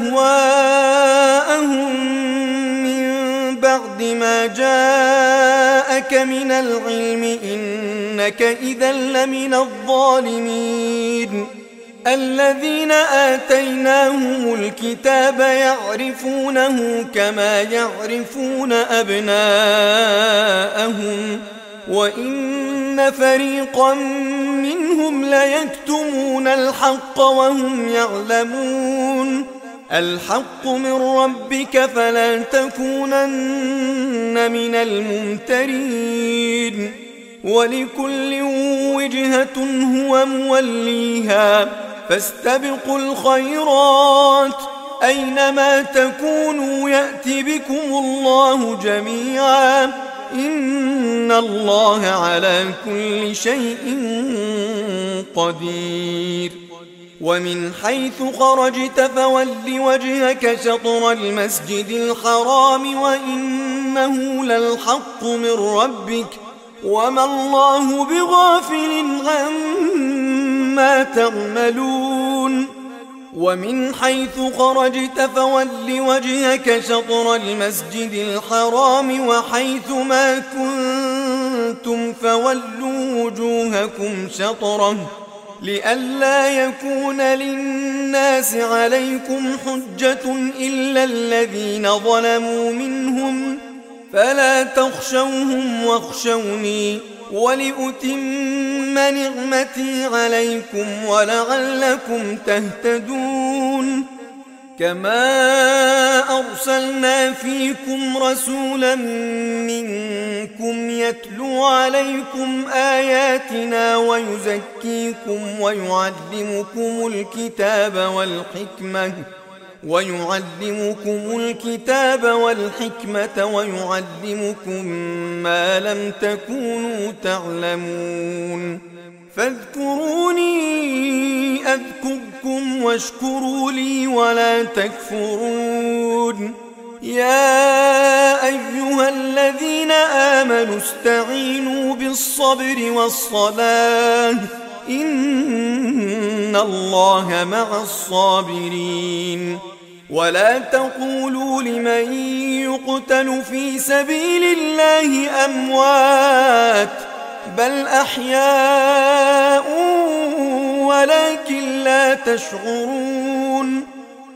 أهواءهم من بعد ما جاءك من العلم إنك إذا لمن الظالمين الذين آتيناهم الكتاب يعرفونه كما يعرفون أبناءهم وإن فريقا منهم ليكتمون الحق وهم يعلمون الحق من ربك فلا تكونن من الممترين ولكل وجهة هو موليها فاستبقوا الخيرات أينما تكونوا يأتي بكم الله جميعا إن الله على كل شيء قدير ومن حيث خرجت فول وجهك شطر المسجد الحرام وإنه للحق من ربك وما الله بغافل عما تعملون ومن حيث خرجت فول وجهك شطر المسجد الحرام وحيث ما كنتم فولوا وجوهكم شطره لئلا يكون للناس عليكم حجة إلا الذين ظلموا منهم فلا تخشوهم واخشوني ولأتم نعمتي عليكم ولعلكم تهتدون كما أرسلنا فيكم رسولا منكم يتلو عليكم آياتنا ويزكيكم ويعلمكم الكتاب والحكمة ويعلمكم الكتاب والحكمة ويعلمكم ما لم تكونوا تعلمون فاذكروني أذكركم واشكروا لي ولا تكفرون يا أيها الذين آمنوا استعينوا بالصبر والصلاة إن الله مع الصابرين ولا تقولوا لمن يقتل في سبيل الله أموات بل أحياء ولكن لا تشعرون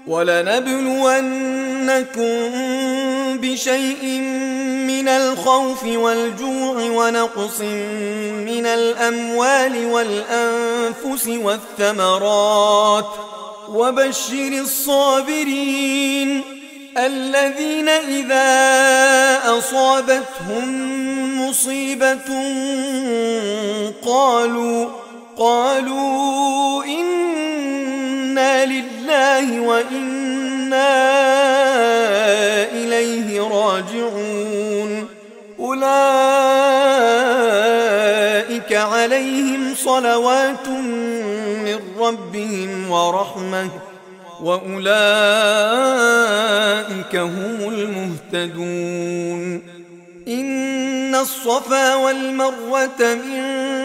ولنبلونكم بشيء من الخوف والجوع ونقص من الأموال والأنفس والثمرات وبشر الصابرين الذين إذا أصابتهم مصيبة قالوا قالوا إنا لله وإنا إليه إليه راجعون أولئك عليهم صلوات من ربهم ورحمة وأولئك هم المهتدون إن الصفا والمروة من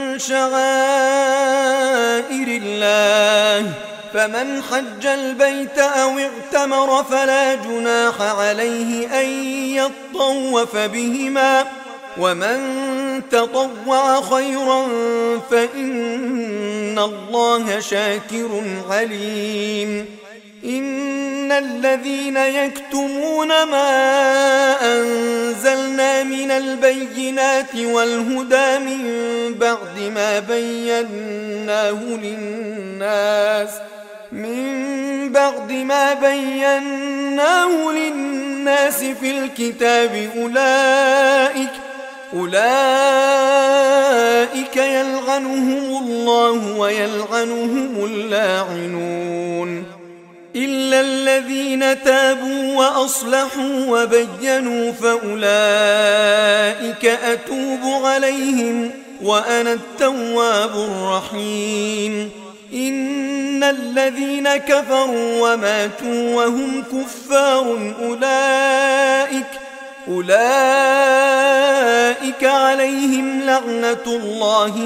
شعائر الله فمن حج البيت أو اعتمر فلا جناح عليه أن يطوف بهما ومن تطوع خيرا فإن الله شاكر عليم إن الذين يكتمون ما أنزلنا من البينات والهدى من بعد ما بيناه للناس من بعد ما بيناه للناس في الكتاب أولئك أولئك يلعنهم الله ويلعنهم اللاعنون إلا الذين تابوا وأصلحوا وبينوا فأولئك أتوب عليهم وأنا التواب الرحيم إن الذين كفروا وماتوا وهم كفار أولئك أولئك عليهم لعنة الله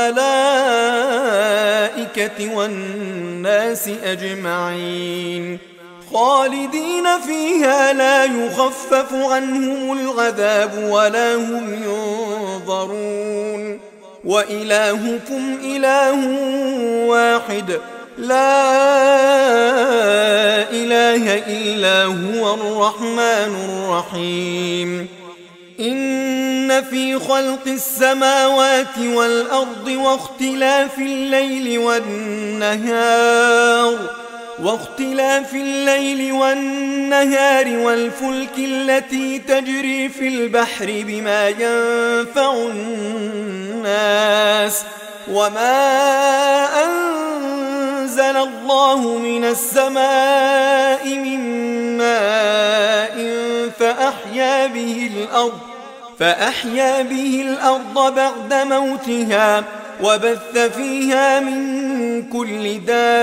والملائكة والناس أجمعين خالدين فيها لا يخفف عنهم العذاب ولا هم ينظرون وإلهكم إله واحد لا إله إلا هو الرحمن الرحيم إن في خلق السماوات والأرض واختلاف الليل والنهار واختلاف الليل والنهار والفلك التي تجري في البحر بما ينفع الناس وما أنزل الله من السماء من ماء فأحيا به الأرض فأحيا به الأرض بعد موتها وبث فيها من كل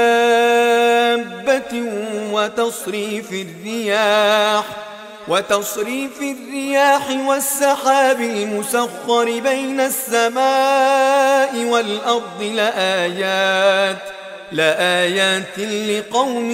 دابة وتصريف الرياح وتصريف الرياح والسحاب المسخر بين السماء والأرض لآيات لآيات لقوم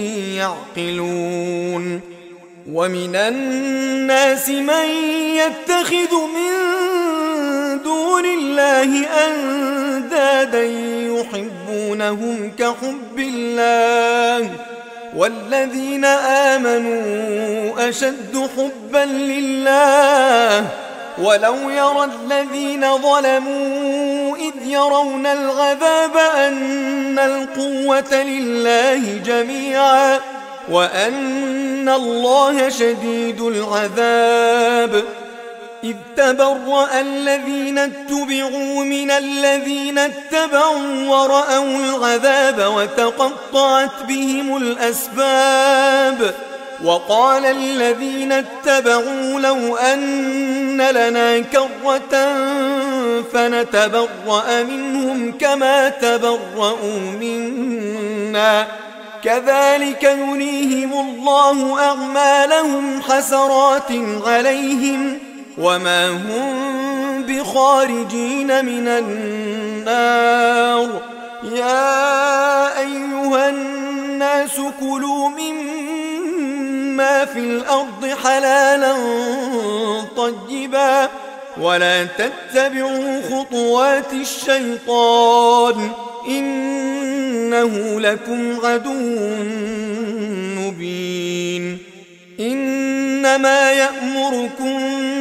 يعقلون ومن الناس من يتخذ من دون الله أندادا يحبونهم كحب الله والذين آمنوا أشد حبا لله ولو يرى الذين ظلموا إذ يرون العذاب أن القوة لله جميعا وأن الله شديد العذاب إذ تبرأ الذين اتبعوا من الذين اتبعوا ورأوا العذاب وتقطعت بهم الأسباب وقال الذين اتبعوا لو أن لنا كرة فنتبرأ منهم كما تبرأوا منا كذلك يريهم الله أعمالهم حسرات عليهم وما هم بخارجين من النار يا أيها الناس كلوا مما في الأرض حلالا طيبا ولا تتبعوا خطوات الشيطان إنه لكم عدو مبين إنما يأمركم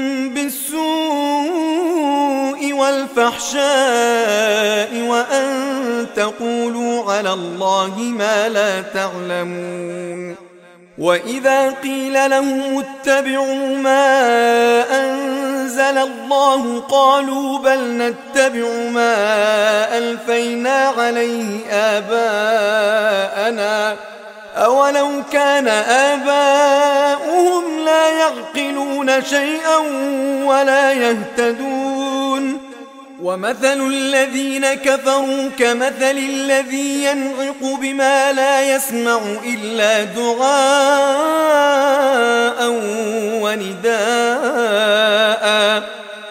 بالسوء والفحشاء وأن تقولوا على الله ما لا تعلمون وإذا قيل لهم اتبعوا ما أنزل الله قالوا بل نتبع ما ألفينا عليه آباءنا أولو كان آباؤهم لا يعقلون شيئا ولا يهتدون ومثل الذين كفروا كمثل الذي ينعق بما لا يسمع إلا دعاء ونداء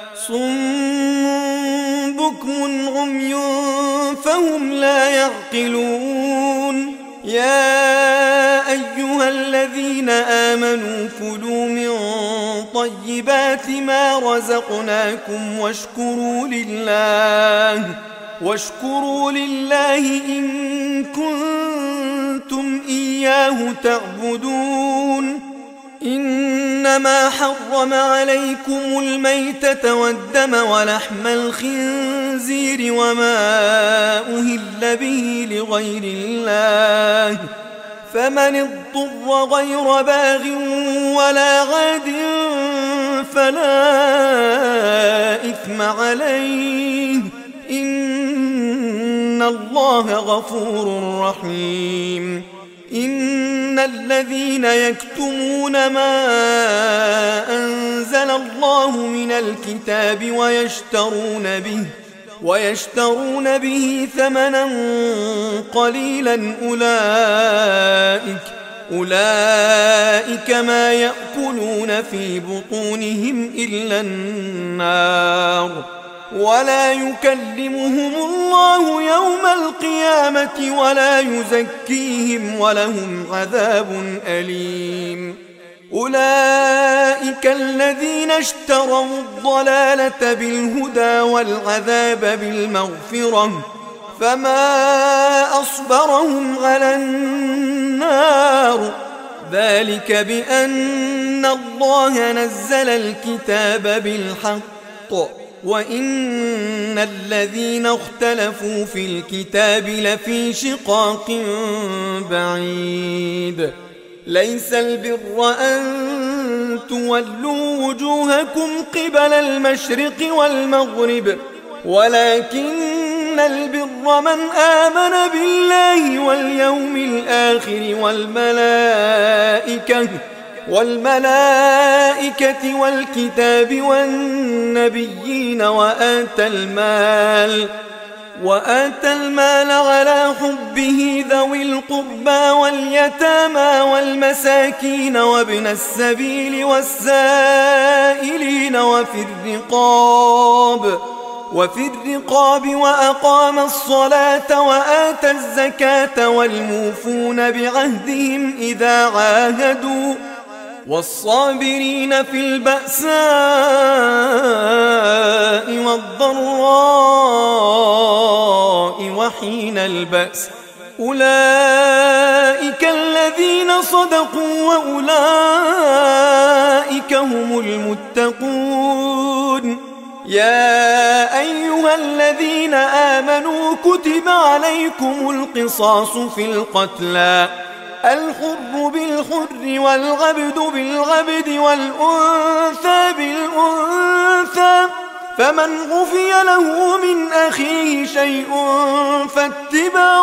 صم بكم عمي فهم لا يعقلون يا أيها الذين آمنوا كلوا من طيبات ما رزقناكم واشكروا لله واشكروا لله إن كنتم إياه تعبدون إنما حرم عليكم الميتة والدم ولحم الخنزير وما أهل به لغير الله فمن اضطر غير باغ ولا عاد فلا إثم عليه إن الله غفور رحيم إن الذين يكتمون ما أنزل الله من الكتاب ويشترون به ويشترون به ثمنا قليلا أولئك أولئك ما يأكلون في بطونهم إلا النار ولا يكلمهم الله يوم القيامة ولا يزكيهم ولهم عذاب أليم أولئك الذين اشتروا الضلالة بالهدى والعذاب بالمغفرة فما أصبرهم على النار ذلك بأن الله نزل الكتاب بالحق وإن الذين اختلفوا في الكتاب لفي شقاق بعيد ليس البر أن تولوا وجوهكم قبل المشرق والمغرب ولكن البر من آمن بالله واليوم الآخر والملائكة والملائكة والكتاب والنبيين وآتى المال وآتى المال على حبه ذوي القربى واليتامى والمساكين وابن السبيل والسائلين وفي الرقاب وفي الرقاب وأقام الصلاة وآتى الزكاة والموفون بعهدهم إذا عاهدوا والصابرين في البأساء والضراء وحين البأس أولئك الذين صدقوا وأولئك هم المتقون يا أيها الذين آمنوا كتب عليكم القصاص في القتلى الحر بالحر والعبد بالعبد والأنثى بالأنثى فمن عفي له من أخيه شيء فاتباع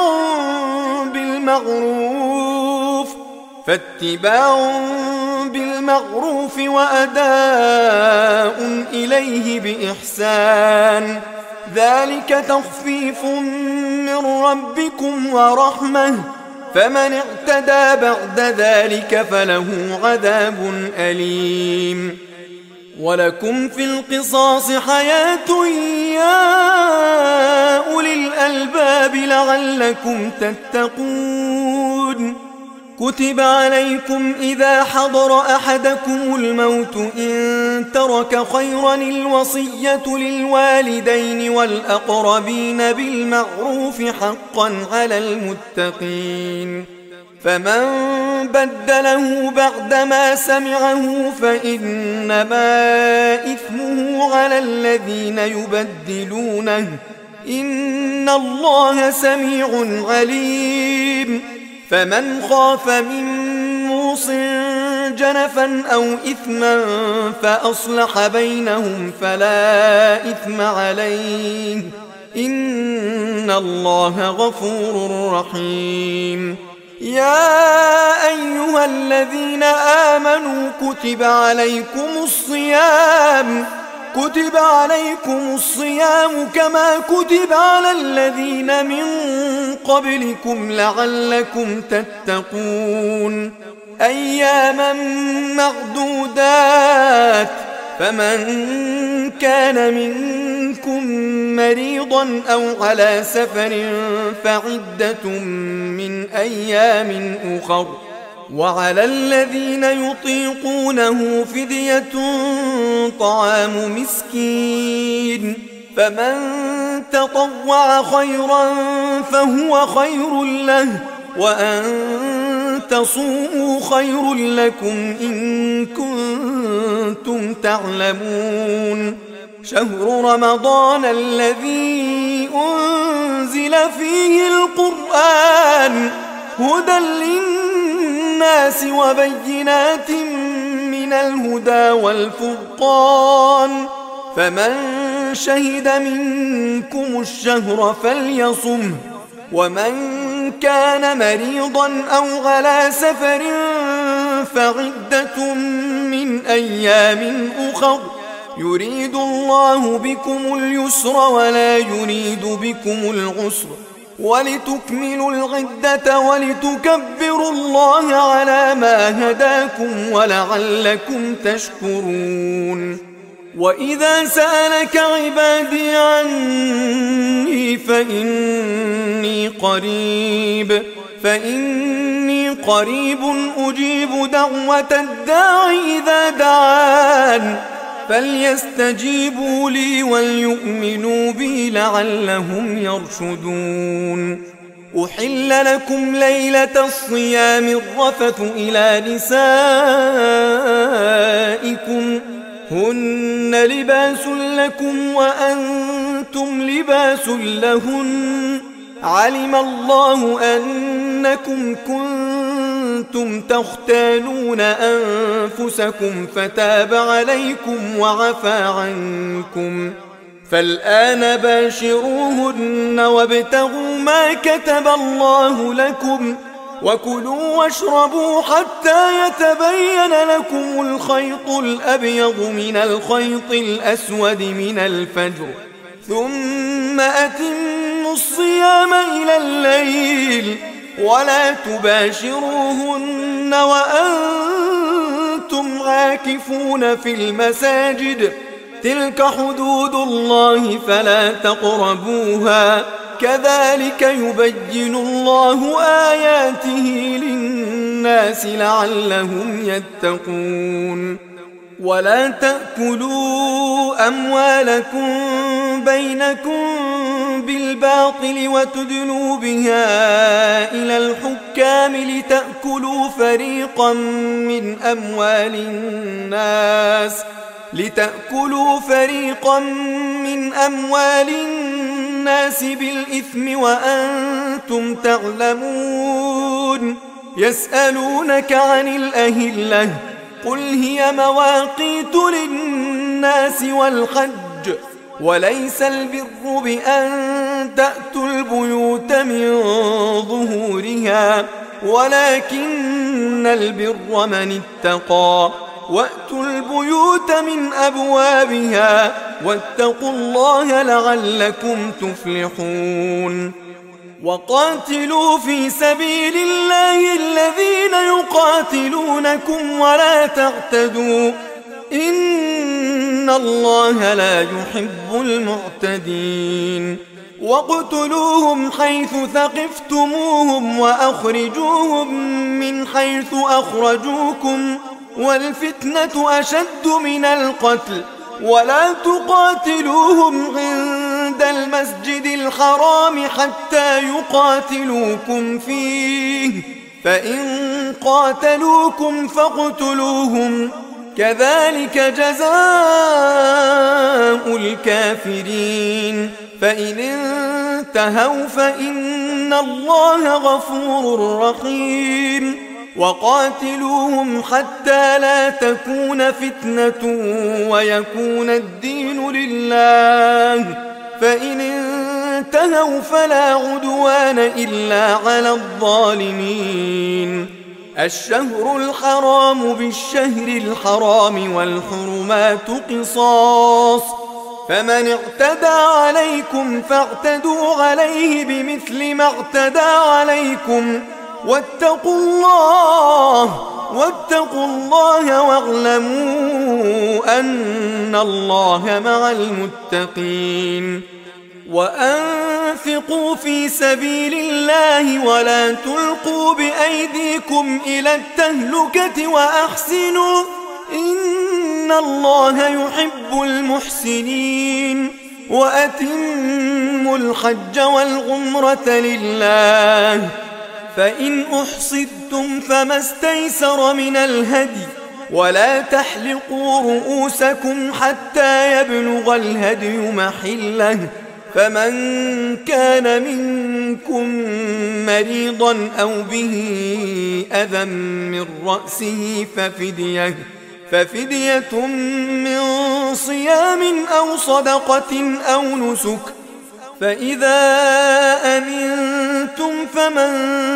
بالمعروف فاتباع بالمعروف وأداء إليه بإحسان ذلك تخفيف من ربكم ورحمة فمن اعتدى بعد ذلك فله عذاب أليم ولكم في القصاص حياة يا أولي الألباب لعلكم تتقون كتب عليكم إذا حضر أحدكم الموت إن ترك خيرا الوصية للوالدين والأقربين بالمعروف حقا على المتقين فمن بدله بعدما سمعه فإنما إثمه على الذين يبدلونه إن الله سميع عليم فمن خاف من موص جنفا أو إثما فأصلح بينهم فلا إثم عليه إن الله غفور رحيم يا أيها الذين آمنوا كتب عليكم الصيام كتب عليكم الصيام كما كتب على الذين من قبلكم لعلكم تتقون أياما معدودات فمن كان منكم مريضا أو على سفر فعدة من أيام أخر وعلى الذين يطيقونه فدية طعام مسكين فمن تطوع خيرا فهو خير له وأن تصوموا خير لكم إن كنتم تعلمون شهر رمضان الذي أنزل فيه القرآن هدى للناس وبينات من الهدى والفرقان فمن شهد منكم الشهر فليصمه ومن كان مريضا أو على سفر فعدة من أيام أخر يريد الله بكم اليسر ولا يريد بكم العسر ولتكملوا العدة ولتكبروا الله على ما هداكم ولعلكم تشكرون وإذا سألك عبادي عني فإني قريب فإني قريب أجيب دعوة الداع إذا دعان فليستجيبوا لي وليؤمنوا بي لعلهم يرشدون أحل لكم ليلة الصيام الرفث إلى نسائكم هن لباس لكم وأنتم لباس لهن علم الله أنكم كنتم تختانون أنفسكم فتاب عليكم وعفى عنكم فالآن باشروهن وابتغوا ما كتب الله لكم وكلوا واشربوا حتى يتبين لكم الخيط الأبيض من الخيط الأسود من الفجر ثم أتموا الصيام إلى الليل ولا تباشروهن وأنتم عاكفون في المساجد تلك حدود الله فلا تقربوها كذلك يبين الله آياته للناس لعلهم يتقون ولا تأكلوا أموالكم بينكم بالباطل وتدلوا بها إلى الحكام لتأكلوا فريقا من أموال الناس لتأكلوا فريقا من أموال الناس بالإثم وأنتم تعلمون يسألونك عن الأهلة قل هي مواقيت للناس والحج وليس البر بأن تأتوا البيوت من ظهورها ولكن البر من اتقى وأتوا البيوت من أبوابها واتقوا الله لعلكم تفلحون وقاتلوا في سبيل الله الذين يقاتلونكم ولا تعتدوا إن الله لا يحب المعتدين واقتلوهم حيث ثقفتموهم وأخرجوهم من حيث أخرجوكم والفتنة أشد من القتل ولا تقاتلوهم عند المسجد الحرام حتى يقاتلوكم فيه فإن قاتلوكم فاقتلوهم كذلك جزاء الكافرين فإن انتهوا فإن الله غفور رحيم وقاتلوهم حتى لا تكون فتنة ويكون الدين لله فإن انتهوا فلا عدوان إلا على الظالمين. الشهر الحرام بالشهر الحرام والحرمات قصاص، فمن اعتدى عليكم فاعتدوا عليه بمثل ما اعتدى عليكم، واتقوا الله واتقوا الله واعلموا أن الله مع المتقين. وأنفقوا في سبيل الله ولا تلقوا بأيديكم إلى التهلكة وأحسنوا إن الله يحب المحسنين. وأتموا الحج والعمرة لله، فإن أحصرتم فما استيسر من الهدي، ولا تحلقوا رؤوسكم حتى يبلغ الهدي محله، فمن كان منكم مريضا أو به أذى من رأسه ففدية ففدية من صيام أو صدقة أو نسك، فإذا أمنتم فمن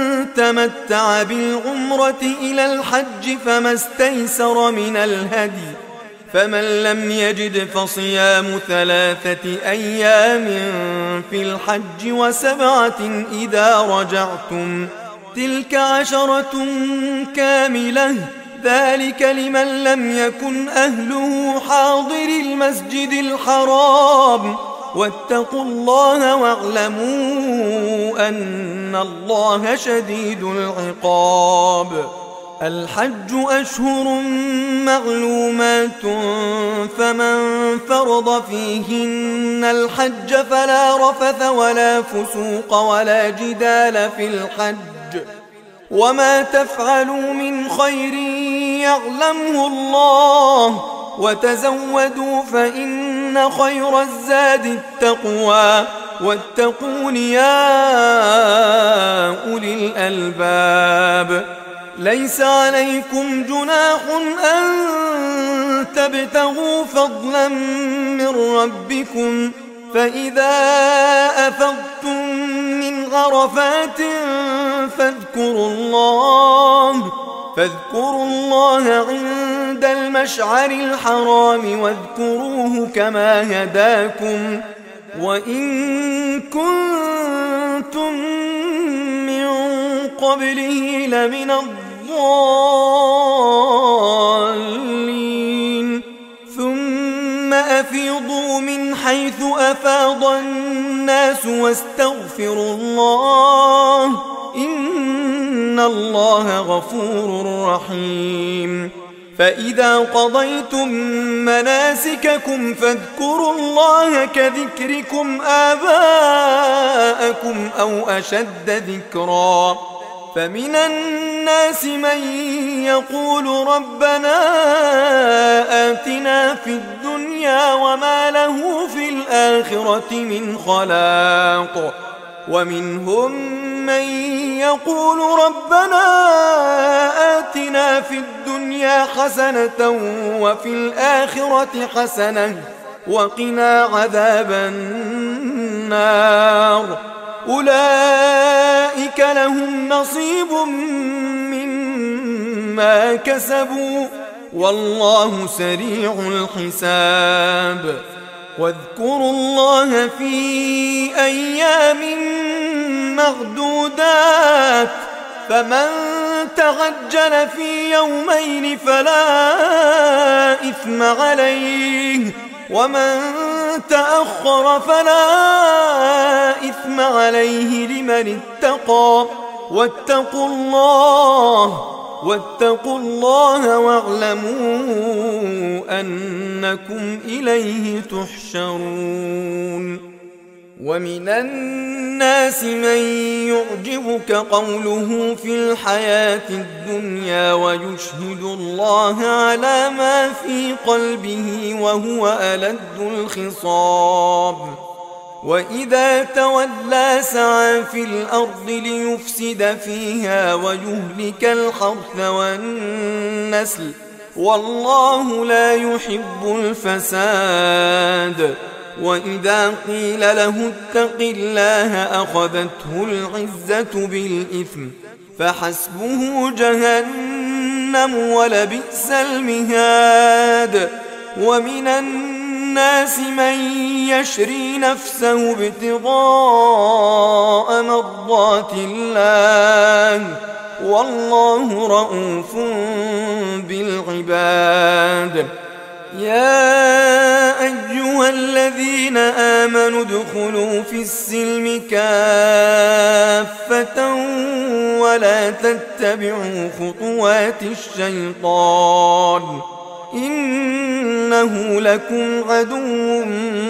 تمتع بالعمرة إلى الحج فما استيسر من الهدي، فمن لم يجد فصيام ثلاثة أيام في الحج وسبعة إذا رجعتم، تلك عشرة كاملة، ذلك لمن لم يكن أهله حاضر المسجد الحرام. واتقوا الله واعلموا أن الله شديد العقاب. الحج أشهر معلومات، فمن فرض فيهن الحج فلا رفث ولا فسوق ولا جدال في الحج، وما تفعلوا من خير يعلمه الله، وتزودوا فإن خير الزاد التقوى، واتقون يا أولي الألباب. ليس عليكم جناح أن تبتغوا فضلا من ربكم، فإذا أفضتم من عرفات فاذكروا الله فاذكروا الله عند المشعر الحرام واذكروه كما هداكم، وإن كنتم من قبله لمن الضالين. ثم أفيضوا من حيث أفاض الناس واستغفروا الله إن الله غفور رحيم. فإذا قضيتم مناسككم فاذكروا الله كذكركم آباءكم أو أشد ذكرا، فمن الناس من يقول ربنا آتنا في الدنيا وما له في الآخرة من خلاق، ومنهم من يقول ربنا آتنا في الدنيا حسنة وفي الآخرة حسنة وقنا عذاب النار. أولئك لهم نصيب مما كسبوا والله سريع الحساب. واذكروا الله في أيام معدودات، فمن تعجل في يومين فلا إثم عليه، ومن تأخر فلا إثم عليه لمن اتقى. واتقوا الله واتقوا الله واعلموا أنكم إليه تحشرون. ومن الناس من يعجبك قوله في الحياة الدنيا ويشهد الله على ما في قلبه وهو ألد الخصاب، وإذا تولى سعى في الأرض ليفسد فيها ويهلك الحرث والنسل والله لا يحب الفساد. وإذا قيل له اتق الله أخذته العزة بالإثم فحسبه جهنم ولبئس المهاد. ومن الناس من يشري نفسه ابتغاء مرضات الله والله رؤوف بالعباد. يا أيها الذين آمنوا ادخلوا في السلم كافة ولا تتبعوا خطوات الشيطان إنه لكم عدو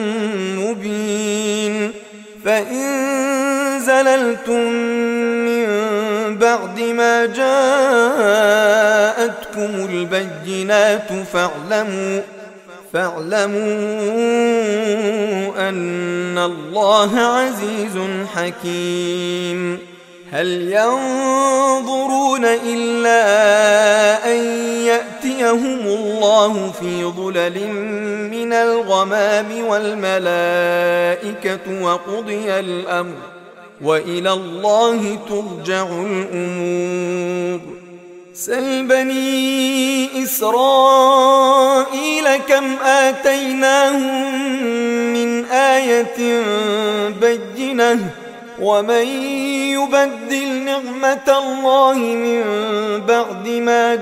مبين. فإن زللتم من بعد ما جاءتكم البينات فاعلموا فاعلموا أن الله عزيز حكيم. هل ينظرون إلا أن يأتيهم الله في ظلل من الغمام والملائكة وقضي الأمر وإلى الله ترجع الأمور. سل بني إسرائيل كم آتيناهم من آية بينة ومن يبدل نعمة الله من بعد ما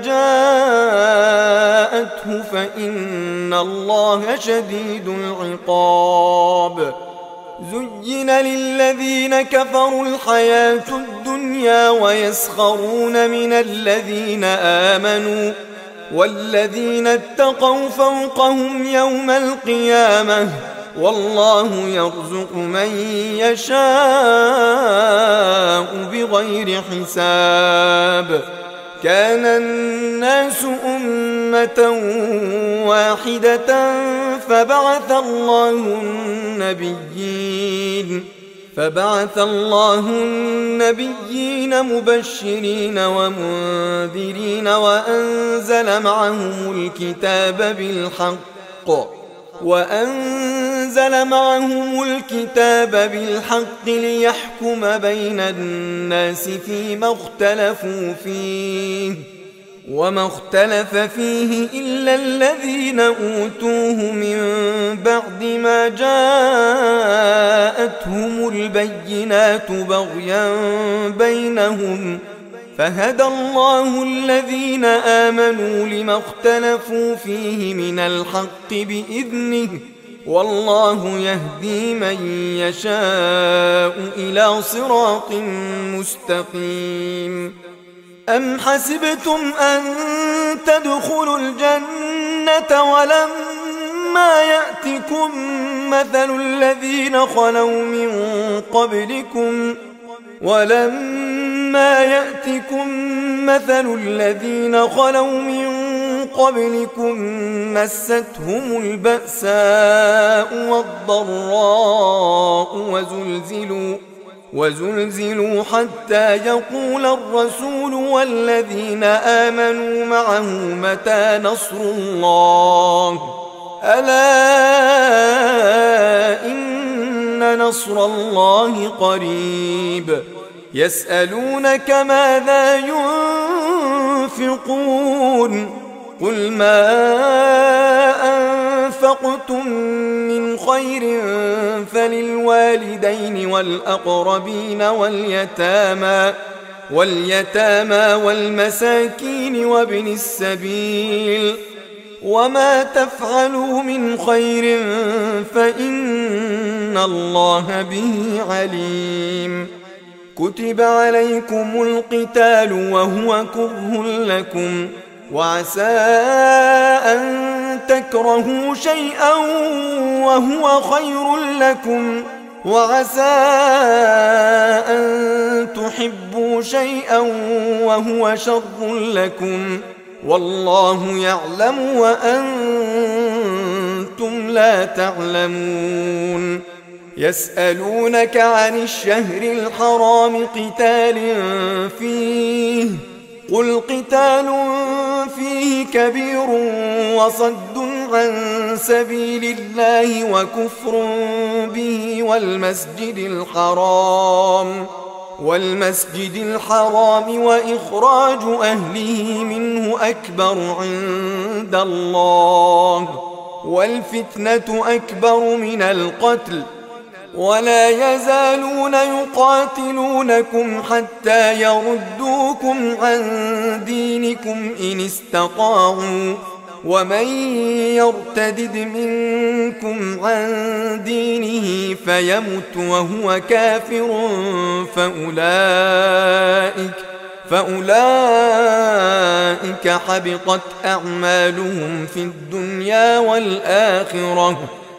جاءته فإن الله شديد العقاب. زين للذين كفروا الحياة الدنيا ويسخرون من الذين آمنوا والذين اتقوا فوقهم يوم القيامة والله يرزق من يشاء بغير حساب. كان الناس أمة واحدة فبعث الله النبيين فبعث الله النبيين مبشرين ومنذرين وأنزل معهم الكتاب بالحق وأنزل معهم الكتاب بالحق ليحكم بين الناس فيما اختلفوا فيه وما اختلف فيه إلا الذين أوتوه من بعد ما جاءتهم البينات بغيا بينهم فهدى الله الذين آمنوا لما اختلفوا فيه من الحق بإذنه والله يهدي من يشاء إلى صراط مستقيم. أم حسبتم أن تدخلوا الجنة ولما يأتكم مثل الذين خلوا من قبلكم ولما يأتكم مثل الذين خلوا من قبلكم مستهم البأساء والضراء وزلزلوا وزلزلوا حتى يقول الرسول والذين آمنوا معه متى نصر الله ألا إن نصر الله قريب. يسألونك ماذا ينفقون قل ما أنفقتم من خير فللوالدين والأقربين واليتامى واليتامى والمساكين وابن السبيل وما تفعلوا من خير فإن الله به عليم. كتب عليكم القتال وهو كره لكم وعسى أن تكرهوا شيئا وهو خير لكم وعسى أن تحبوا شيئا وهو شر لكم والله يعلم وأنتم لا تعلمون. يسألونك عن الشهر الحرام قتال فيه قل قتال فيه كبير وصد عن سبيل الله وكفر به والمسجد الحرام والمسجد الحرام وإخراج أهله منه أكبر عند الله والفتنة أكبر من القتل ولا يزالون يقاتلونكم حتى يردوكم عن دينكم إن استطاعوا ومن يرتدد منكم عن دينه فيمت وهو كافر فأولئك فأولئك حبطت أعمالهم في الدنيا والآخرة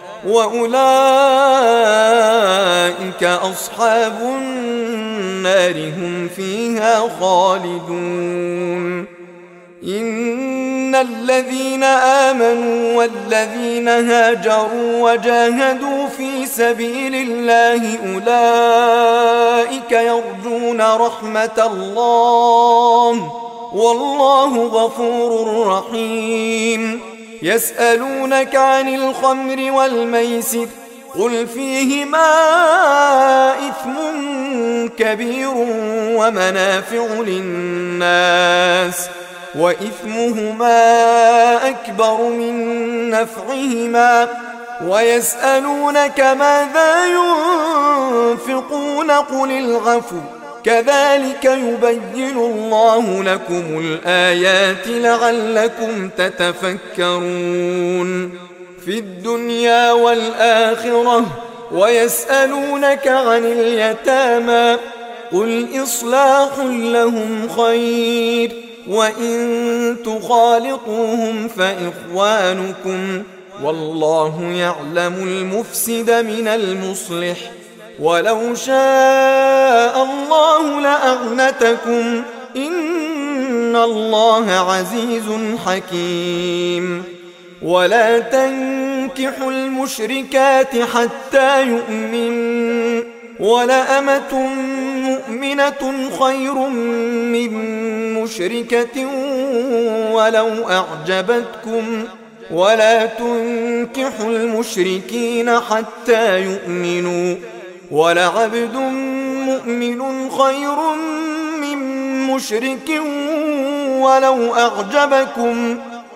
وأولئك أصحاب النار هم فيها خالدون. إن الذين آمنوا والذين هاجروا وجاهدوا في سبيل الله أولئك يرجون رحمة الله والله غفور رحيم. يسألونك عن الخمر والميسر قل فيهما إثم كبير ومنافع للناس وإثمهما أكبر من نفعهما ويسألونك ماذا ينفقون قل العفو كذلك يبين الله لكم الآيات لعلكم تتفكرون في الدنيا والآخرة. ويسألونك عن اليتامى قل إصلاح لهم خير وإن تخالطوهم فإخوانكم والله يعلم المفسد من المصلح ولو شاء الله لأعنتكم إن الله عزيز حكيم. ولا تنكحوا المشركات حتى يؤمنوا ولأمة مؤمنة خير من مشركة ولو أعجبتكم ولا تنكحوا المشركين حتى يؤمنوا ولعبد مؤمن خير من مشرك ولو أعجبكم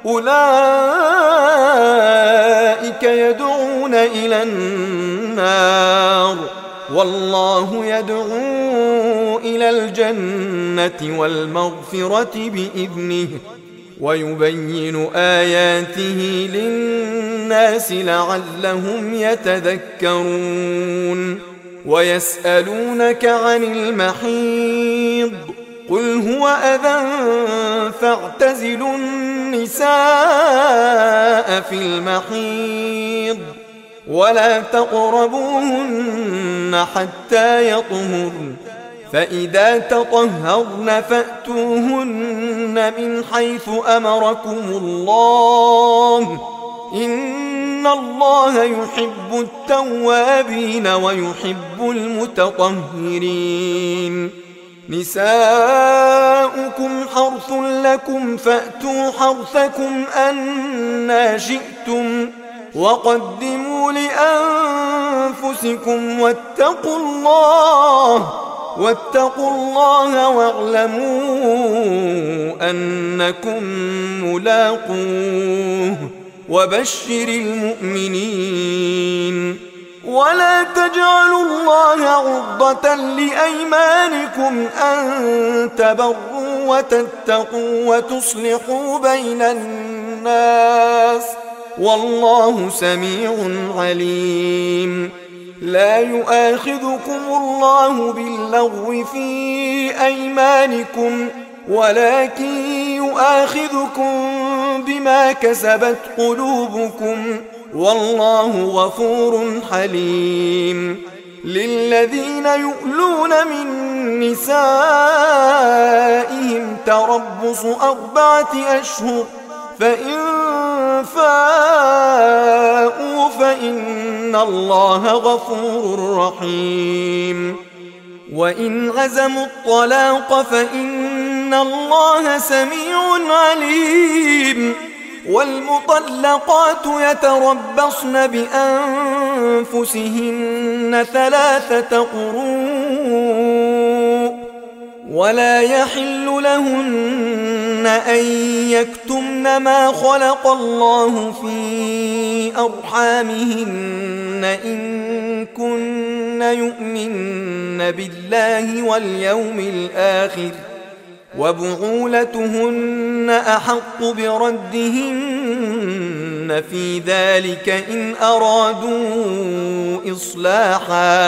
أولئك يدعون إلى النار والله يدعو إلى الجنة والمغفرة بإذنه ويبين آياته للناس لعلهم يتذكرون. ويسألونك عن المحيض قل هو أذى فاعتزلوا النساء في المحيض ولا تقربوهن حتى يطهرن فإذا تطهرن فأتوهن من حيث أمركم الله إن الله يحب التوابين ويحب المتطهرين. نساؤكم حرث لكم فأتوا حرثكم أنى شئتم وقدموا لأنفسكم واتقوا الله واتقوا الله واعلموا أنكم ملاقوه وبشر المؤمنين. ولا تجعلوا الله عرضة لأيمانكم أن تبروا وتتقوا وتصلحوا بين الناس والله سميع عليم. لا يؤاخذكم الله باللغو في أيمانكم ولكن يؤاخذكم بما كسبت قلوبكم والله غفور حليم. للذين يؤلون من نسائهم تربص أربعة أشهر فإن فاءوا فإن الله غفور رحيم. وإن عزموا الطلاق فإن الله سميع عليم. والمطلقات يتربصن بأنفسهن ثلاثة قروء ولا يحل لهن أن يكتمن ما خلق الله في أرحامهن إن كن يؤمن بالله واليوم الآخر وبعولتهن أحق بردهن في ذلك إن أرادوا إصلاحا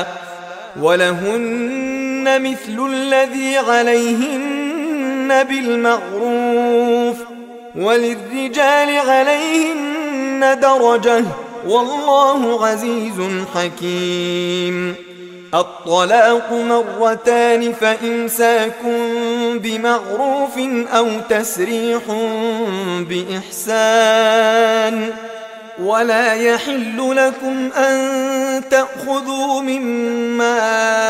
ولهن مثل الذي عليهن بالمعروف وللرجال عليهن درجة والله عزيز حكيم. الطلاق مرتان فإمساك بمعروف أو تسريح بإحسان ولا يحل لكم أن تأخذوا مما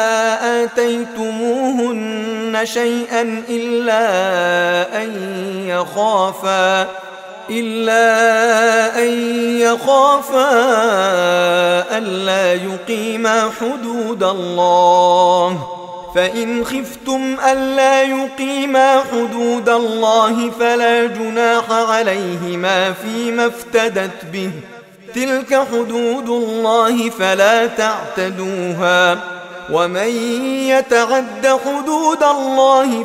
آتيتموهن شيئا إلا أن يخافا إلا أن يخافا ألا يقيما حدود الله فإن خفتم ألا يقيما حدود الله فلا جناح عليهما فيما افتدت به تلك حدود الله فلا تعتدوها ومن يتعد حدود الله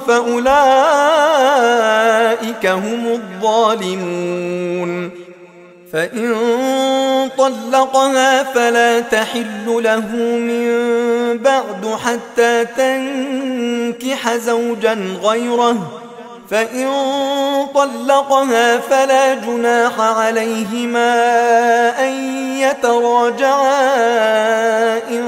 فأولئك هم الظالمون. فإن طلقها فلا تحل له من بعد حتى تنكح زوجا غيره فإن طلقها فلا جناح عليهما أن يتراجعا إن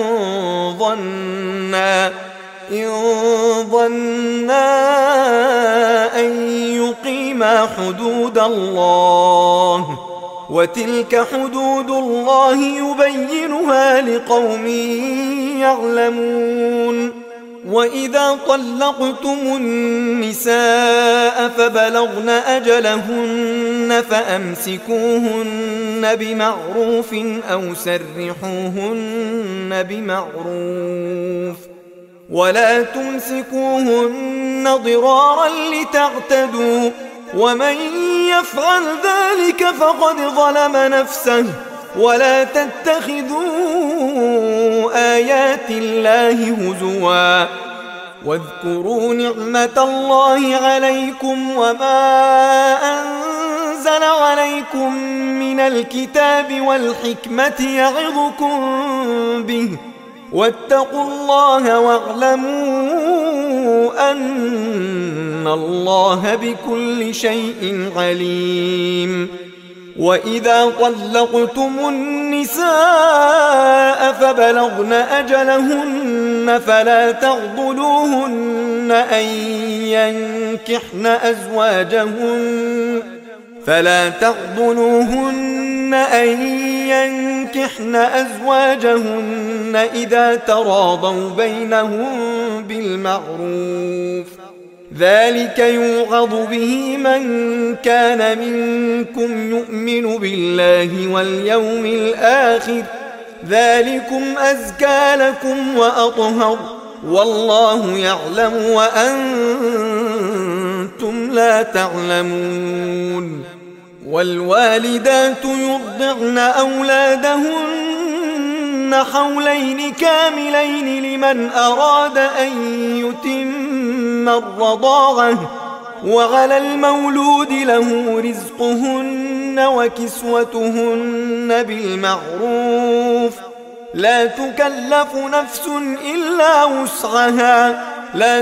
ظنا إن ظنا أن يقيما حدود الله وتلك حدود الله يبينها لقوم يعلمون. وإذا طلقتم النساء فبلغن أجلهن فأمسكوهن بمعروف أو سرحوهن بمعروف ولا تمسكوهن ضرارا لتعتدوا ومن يفعل ذلك فقد ظلم نفسه ولا تتخذوا آيات الله هزوا واذكروا نعمة الله عليكم وما أنزل عليكم من الكتاب والحكمة يعظكم به واتقوا الله واعلموا أن الله بكل شيء عليم. وإذا طلقتم النساء فبلغن أجلهن فلا تعضلوهن أن ينكحن أزواجهن فلا تعضلوهن أن ينكحن أزواجهن إذا تراضوا بينهم بالمعروف ذلك يوعظ به من كان منكم يؤمن بالله واليوم الآخر ذلكم أزكى لكم وأطهر والله يعلم وأنتم لا تعلمون. والوالدات يرضعن أولادهن حولين كاملين لمن أراد أن يتم الرضاعة وعلى المولود له رزقهن وكسوتهن بالمعروف لا تكلف نفس إلا وسعها لا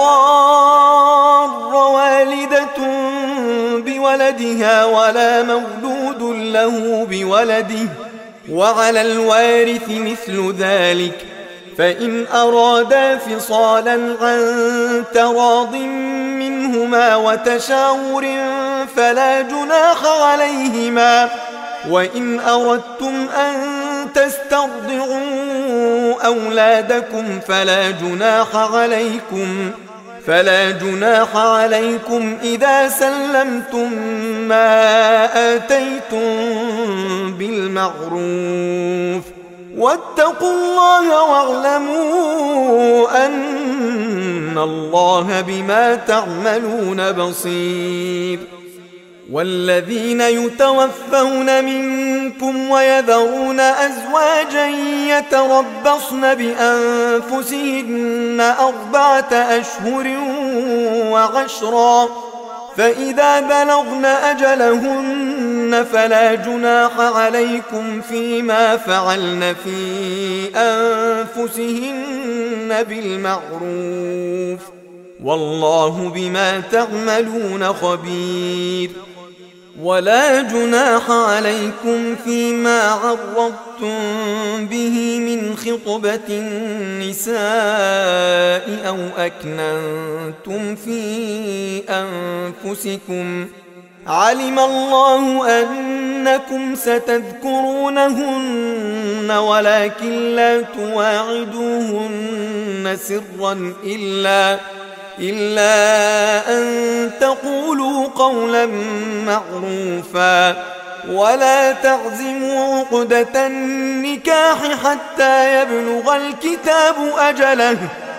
تضار والدة بولدها ولا مولود له بولده وعلى الوارث مثل ذلك فإن أرادا فصالا عن تراض منهما وتشاور فلا جناح عليهما وإن أردتم أن تسترضعوا أولادكم فلا جناح عليكم فلا جناح عليكم إذا سلمتم ما آتيتم بالمعروف واتقوا الله واعلموا أن الله بما تعملون بصير. والذين يتوفون منكم ويذرون أزواجا يتربصن بأنفسهن أربعة أشهر وعشرا فإذا بلغن أجلهن فلا جناح عليكم فيما فعلن في أنفسهن بالمعروف والله بما تعملون خبير. ولا جناح عليكم فيما عرضتم به من خطبة النساء أو أكننتم في أنفسكم علم الله أنكم ستذكرونهن ولكن لا تواعدوهن سرا إلا إلا أن تقولوا قولا معروفا ولا تعزموا عقدة النكاح حتى يبلغ الكتاب أجله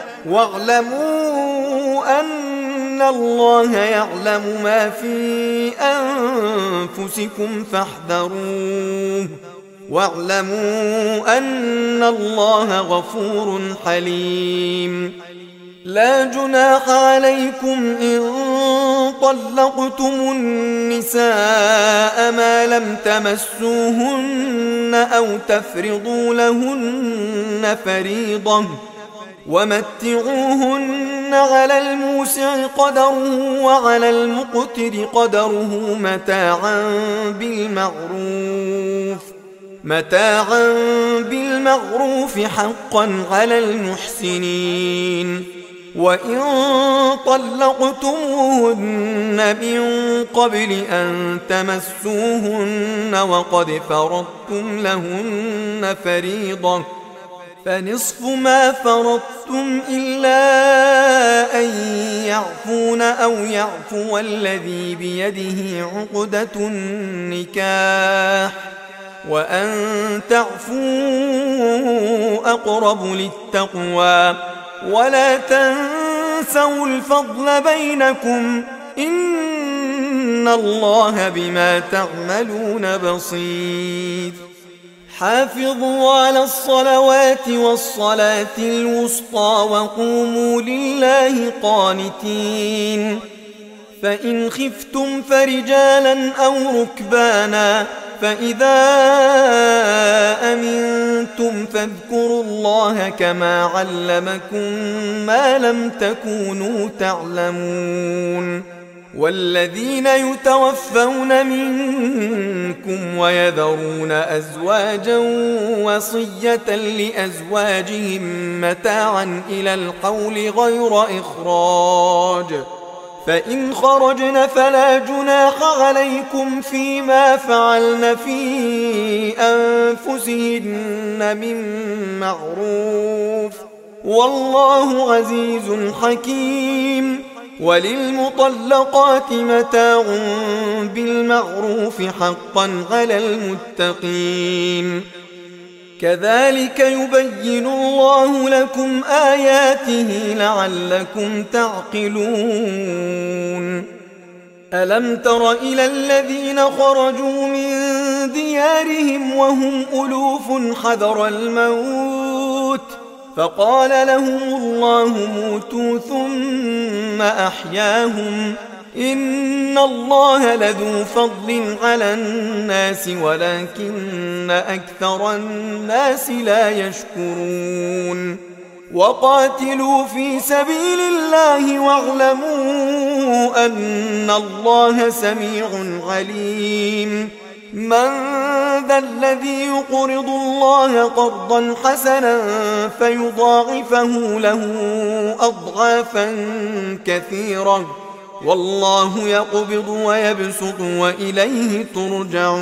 واعلموا أن الله يعلم ما في أنفسكم فاحذروه واعلموا أن الله غفور حليم. لا جناح عليكم إن طلقتم النساء ما لم تمسوهن أو تفرضوا لهن فريضة ومتعوهن على الموسع قدره وعلى المقتر قدره متاعا بالمعروف متاعا بالمعروف حقا على المحسنين. وإن طلقتموهن من قبل أن تمسوهن وقد فرضتم لهن فريضة فنصف ما فرضتم إلا أن يعفون أو يعفو الذي بيده عقدة النكاح وأن تعفوا أقرب للتقوى ولا تنسوا الفضل بينكم إن الله بما تعملون بصير. حافظوا على الصلوات والصلاة الوسطى وقوموا لله قانتين. فإن خفتم فرجالا أو ركبانا فإذا أمنتم فاذكروا الله كما علمكم ما لم تكونوا تعلمون. والذين يتوفون منكم ويذرون أزواجا وصية لأزواجهم متاعا إلى الحول غير إخراج فإن خرجن فلا جناح عليكم فيما فعلن في أنفسهن من معروف والله عزيز حكيم. وللمطلقات متاع بالمعروف حقا على المتقين. كذلك يبين الله لكم آياته لعلكم تعقلون. ألم تر إلى الذين خرجوا من ديارهم وهم ألوف حذر الموت فقال لهم الله موتوا ثم أحياهم إن الله لذو فضل على الناس ولكن أكثر الناس لا يشكرون. وقاتلوا في سبيل الله واعلموا أن الله سميع عليم. من ذا الذي يقرض الله قرضا حسنا فيضاعفه له أضعافا كثيرة والله يقبض ويبسط وإليه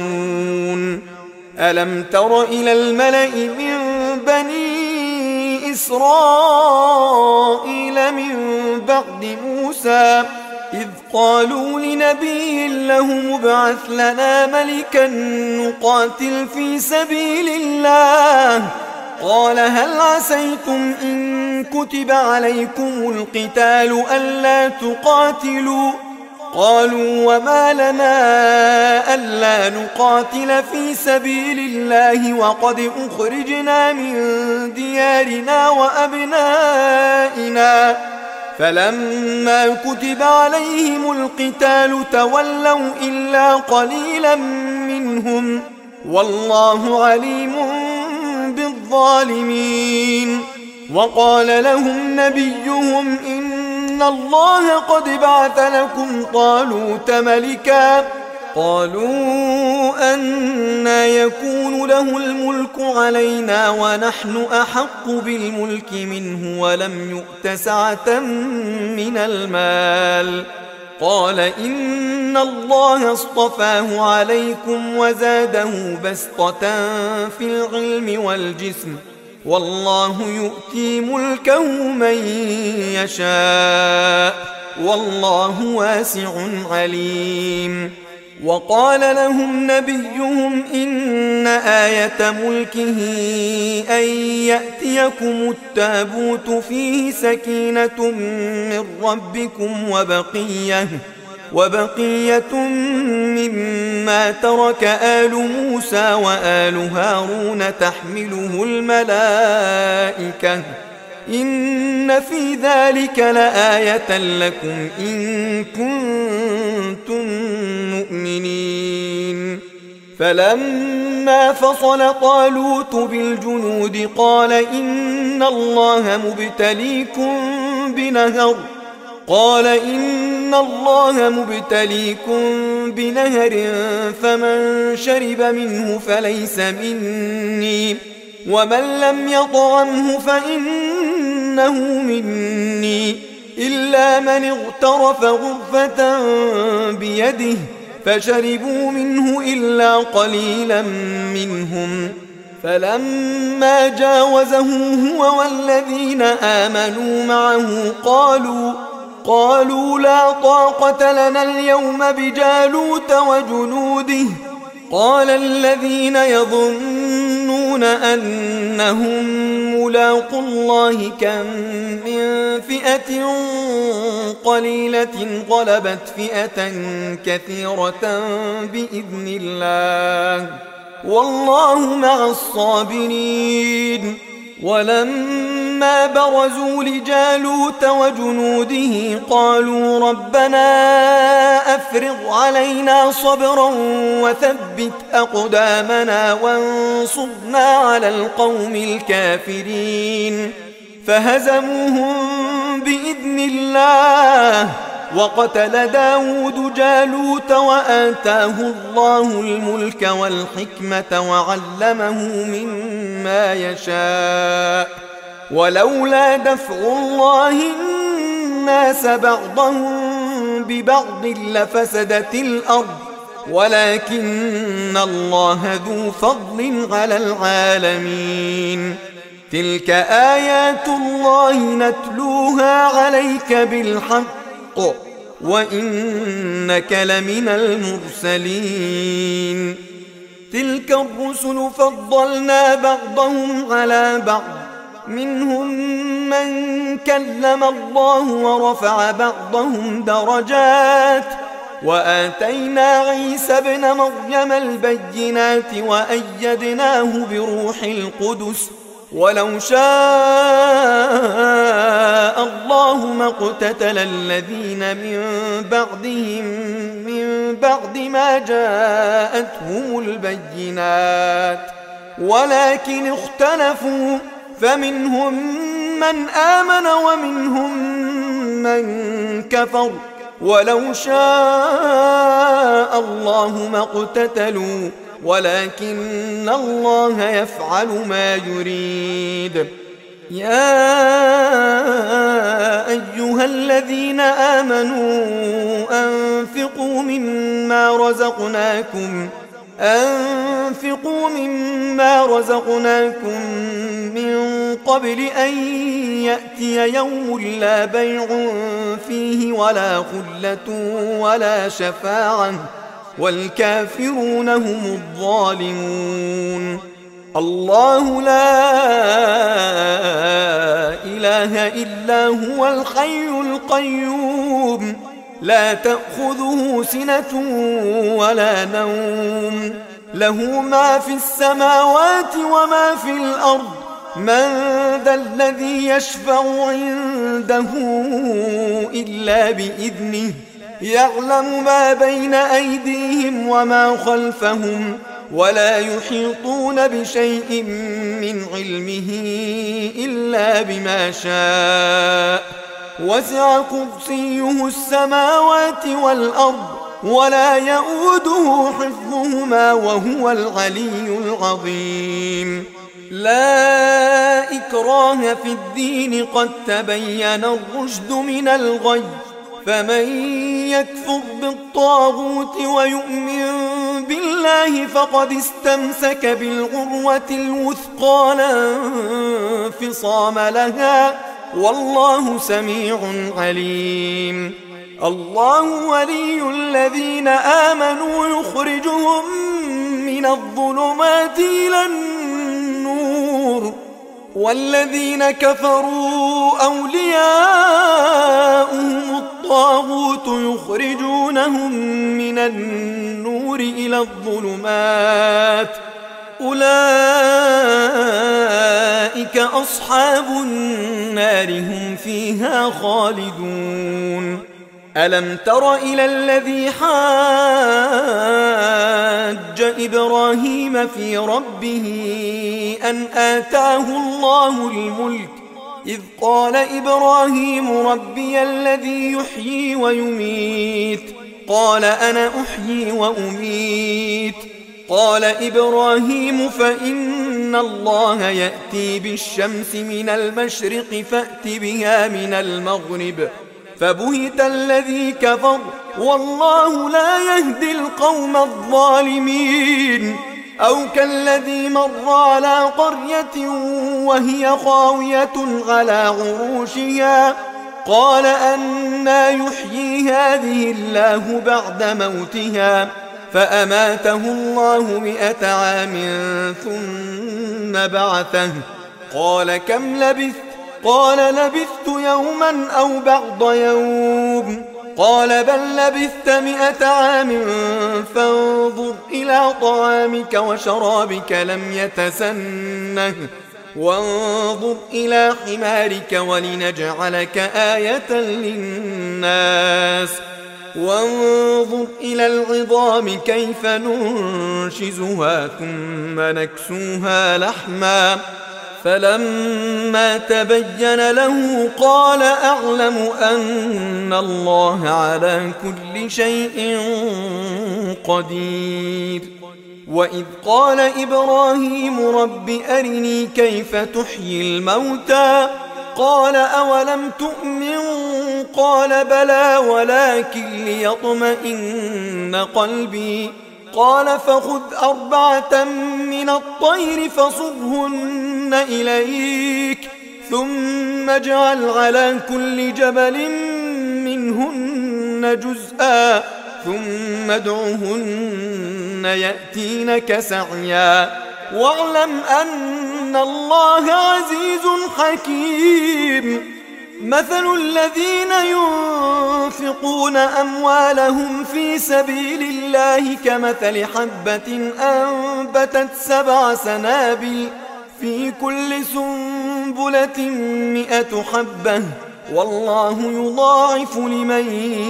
ترجعون. ألم تر إلى الملأ من بني إسرائيل من بعد موسى إذ قالوا لنبي له مبعث لنا ملكا نقاتل في سبيل الله قال هل عسيتم إن كتب عليكم القتال ألا تقاتلوا قالوا وما لنا ألا نقاتل في سبيل الله وقد أخرجنا من ديارنا وأبنائنا فلما كتب عليهم القتال تولوا إلا قليلا منهم والله عليم بالظالمين وقال لهم نبيهم إن الله قد بعث لكم طالوت ملكا قالوا أنى يكون له الملك علينا ونحن أحق بالملك منه ولم يؤت سعة من المال قال إن الله اصطفاه عليكم وزاده بسطة في العلم والجسم والله يؤتي ملكه من يشاء والله واسع عليم وقال لهم نبيهم إن آية ملكه أن يأتيكم التابوت فيه سكينة من ربكم وبقية وبقية مما ترك آل موسى وآل هارون تحمله الملائكة إن في ذلك لآية لكم إن كنتم مؤمنين فلما فصل طالوت بالجنود قال إن الله مبتليكم بنهر قال إن الله مبتليكم بنهر فمن شرب منه فليس مني ومن لم يطعمه فإنه مني إلا من اغترف غرفة بيده فشربوا منه إلا قليلا منهم فلما جاوزه هو والذين آمنوا معه قالوا قالوا لا طاقة لنا اليوم بجالوت وجنوده قال الذين يظنون أنهم ملاقوا الله كم من فئة قليلة غلبت فئة كثيرة بإذن الله والله مع الصابرين ولما برزوا لجالوت وجنوده قالوا ربنا أفرغ علينا صبرا وثبت أقدامنا وانصرنا على القوم الكافرين فهزموهم بإذن الله وقتل داود جالوت وآتاه الله الملك والحكمة وعلمه مما يشاء ولولا دفع الله الناس بعضهم ببعض لفسدت الأرض ولكن الله ذو فضل على العالمين تلك آيات الله نتلوها عليك بالحق وإنك لمن المرسلين تلك الرسل فضلنا بعضهم على بعض منهم من كلم الله ورفع بعضهم درجات وآتينا عيسى ابن مريم البينات وأيدناه بروح القدس ولو شاء الله ما اقتتل الذين من بعدهم من بعد ما جاءتهم البينات ولكن اختلفوا فمنهم من آمن ومنهم من كفر ولو شاء الله ما اقتتلوا ولكن الله يفعل ما يريد يا أيها الذين آمنوا أنفقوا مما رزقناكم أنفقوا مما رزقناكم من قبل أن يأتي يوم لا بيع فيه ولا خلة ولا شفاعة والكافرون هم الظالمون. الله لا إله إلا هو الحي القيوم لا تأخذه سنة ولا نوم له ما في السماوات وما في الأرض من ذا الذي يشفع عنده إلا بإذنه يعلم ما بين أيديهم وما خلفهم ولا يحيطون بشيء من علمه إلا بما شاء وسع كرسيه السماوات والأرض ولا يؤوده حفظهما وهو العلي العظيم. لا إكراه في الدين قد تبين الرشد من الغي فمن يكفر بالطاغوت ويؤمن بالله فقد استمسك بالعروة الوثقى لا انفصام لها والله سميع عليم. الله ولي الذين آمنوا يخرجهم من الظلمات إلى النور والذين كفروا أولياؤهم الطاغوت يخرجونهم من النور إلى الظلمات أولئك أصحاب النار هم فيها خالدون. ألم تر إلى الذي حاج إبراهيم في ربه أن آتاه الله الملك إذ قال إبراهيم ربي الذي يحيي ويميت قال أنا أحيي وأميت قال إبراهيم فإن الله يأتي بالشمس من المشرق فأت بها من المغرب فبهت الذي كفر والله لا يهدي القوم الظالمين. أو كالذي مر على قرية وهي خاوية على عروشها قال أنى يحيي هذه الله بعد موتها فأماته الله مئة عام ثم بعثه قال كم لبثت قال لبثت يوما أو بعض يوم قال بل لبثت مئة عام فانظر إلى طعامك وشرابك لم يتسنه وانظر إلى حمارك ولنجعلك آية للناس وانظر إلى العظام كيف ننشزها ثم نكسوها لحما فلما تبين له قال أعلم أن الله على كل شيء قدير. وإذ قال إبراهيم رب أرني كيف تحيي الموتى قال أولم تؤمن قال بلى ولكن ليطمئن قلبي قال فخذ أربعة من الطير فصرهن إليك ثم اجعل على كل جبل منهن جزءا ثم ادعهن يأتينك سعيا واعلم أن الله عزيز حكيم. مثل الذين ينفقون أموالهم في سبيل الله كمثل حبة أنبتت سبع سنابل في كل سنبلة مئة حبة والله يضاعف لمن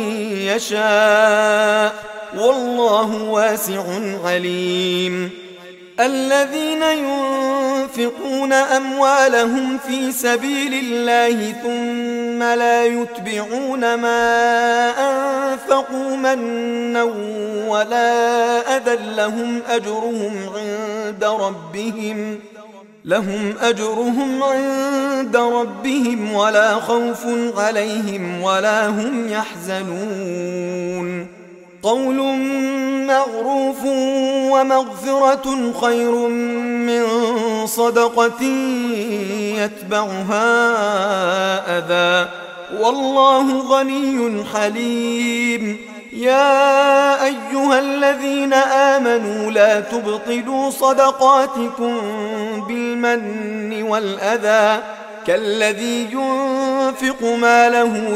يشاء والله واسع عليم. الذين ينفقون أموالهم في سبيل الله ثم لا يتبعون ما أنفقوا منا ولا أذى لهم أجرهم عند ربهم لهم أجرهم عند ربهم ولا خوف عليهم ولا هم يحزنون. قول معروف ومغفرة خير من صدقة يتبعها أذى والله غني حليم. يا أيها الذين آمنوا لا تبطلوا صدقاتكم بالمن والأذى كالذي ينفق ماله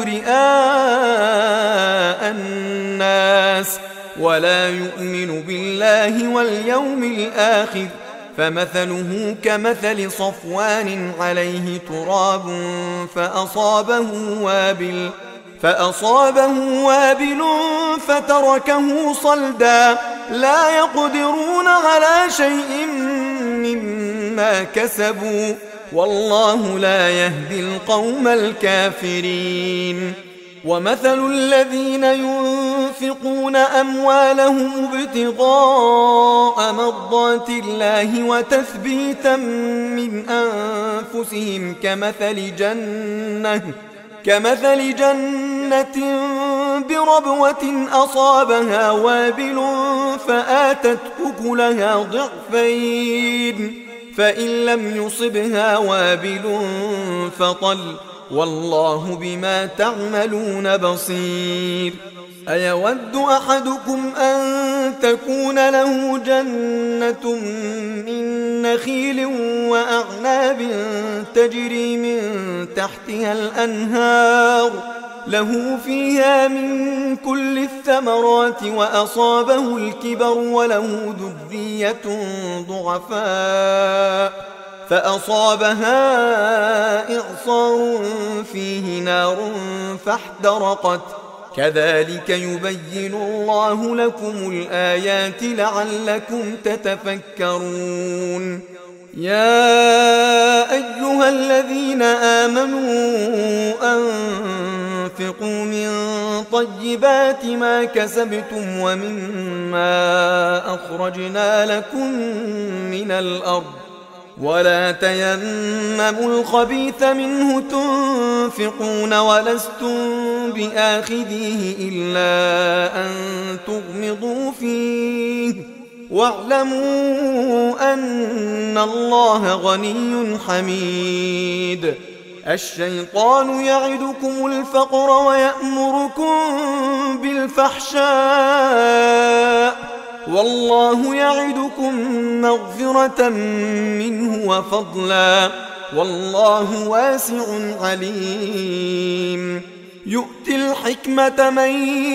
رئاء الناس ولا يؤمن بالله واليوم الآخر فمثله كمثل صفوان عليه تراب فأصابه وابل فأصابه وابل فتركه صلدا لا يقدرون على شيء مما كسبوا والله لا يهدي القوم الكافرين. ومثل الذين ينفقون أموالهم ابتغاء مرضات الله وتثبيتا من أنفسهم كمثل جنة كمثل جنة بربوة أصابها وابل فآتت أكلها ضعفين فإن لم يصبها وابل فطل والله بما تعملون بصير. أيود أحدكم أن تكون له جنة من نخيل وأعناب تجري من تحتها الأنهار له فيها من كل الثمرات وأصابه الكبر وله ذرية ضعفاء فأصابها إعصار فيه نار فاحترقت كذلك يبين الله لكم الآيات لعلكم تتفكرون. يا أيها الذين آمنوا أنفقوا من طيبات ما كسبتم ومما أخرجنا لكم من الأرض ولا تيمموا الخبيث منه تنفقون ولستم بآخذيه إلا أن تغمضوا فيه واعلموا أن الله غني حميد. الشيطان يعدكم الفقر ويأمركم بالفحشاء والله يعدكم مغفرة منه وفضلا والله واسع عليم. يؤتي الحكمة من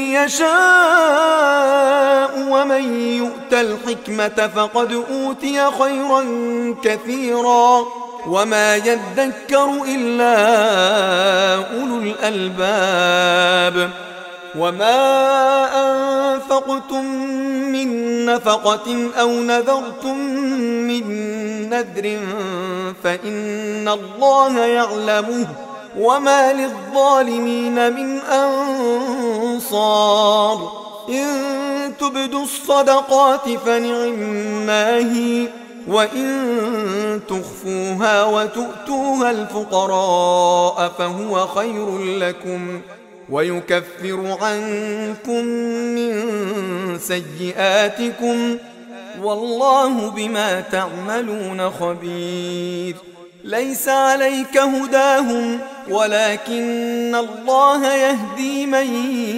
يشاء ومن يؤت الحكمة فقد أوتي خيرا كثيرا وما يذكر إلا أولو الألباب. وما أنفقتم من نفقة أو نذرتم من نذر فإن الله يعلمه وما للظالمين من أنصار. إن تبدوا الصدقات فنعما هي وإن تخفوها وتؤتوها الفقراء فهو خير لكم ويكفر عنكم من سيئاتكم والله بما تعملون خبير. ليس عليك هداهم ولكن الله يهدي من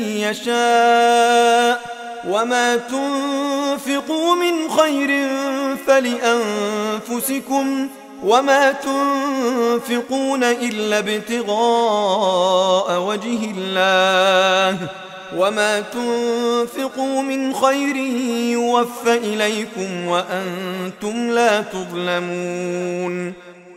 يشاء وما تنفقوا من خير فلأنفسكم وما تنفقون إلا ابتغاء وجه الله وما تنفقوا من خير يوفى إليكم وأنتم لا تظلمون.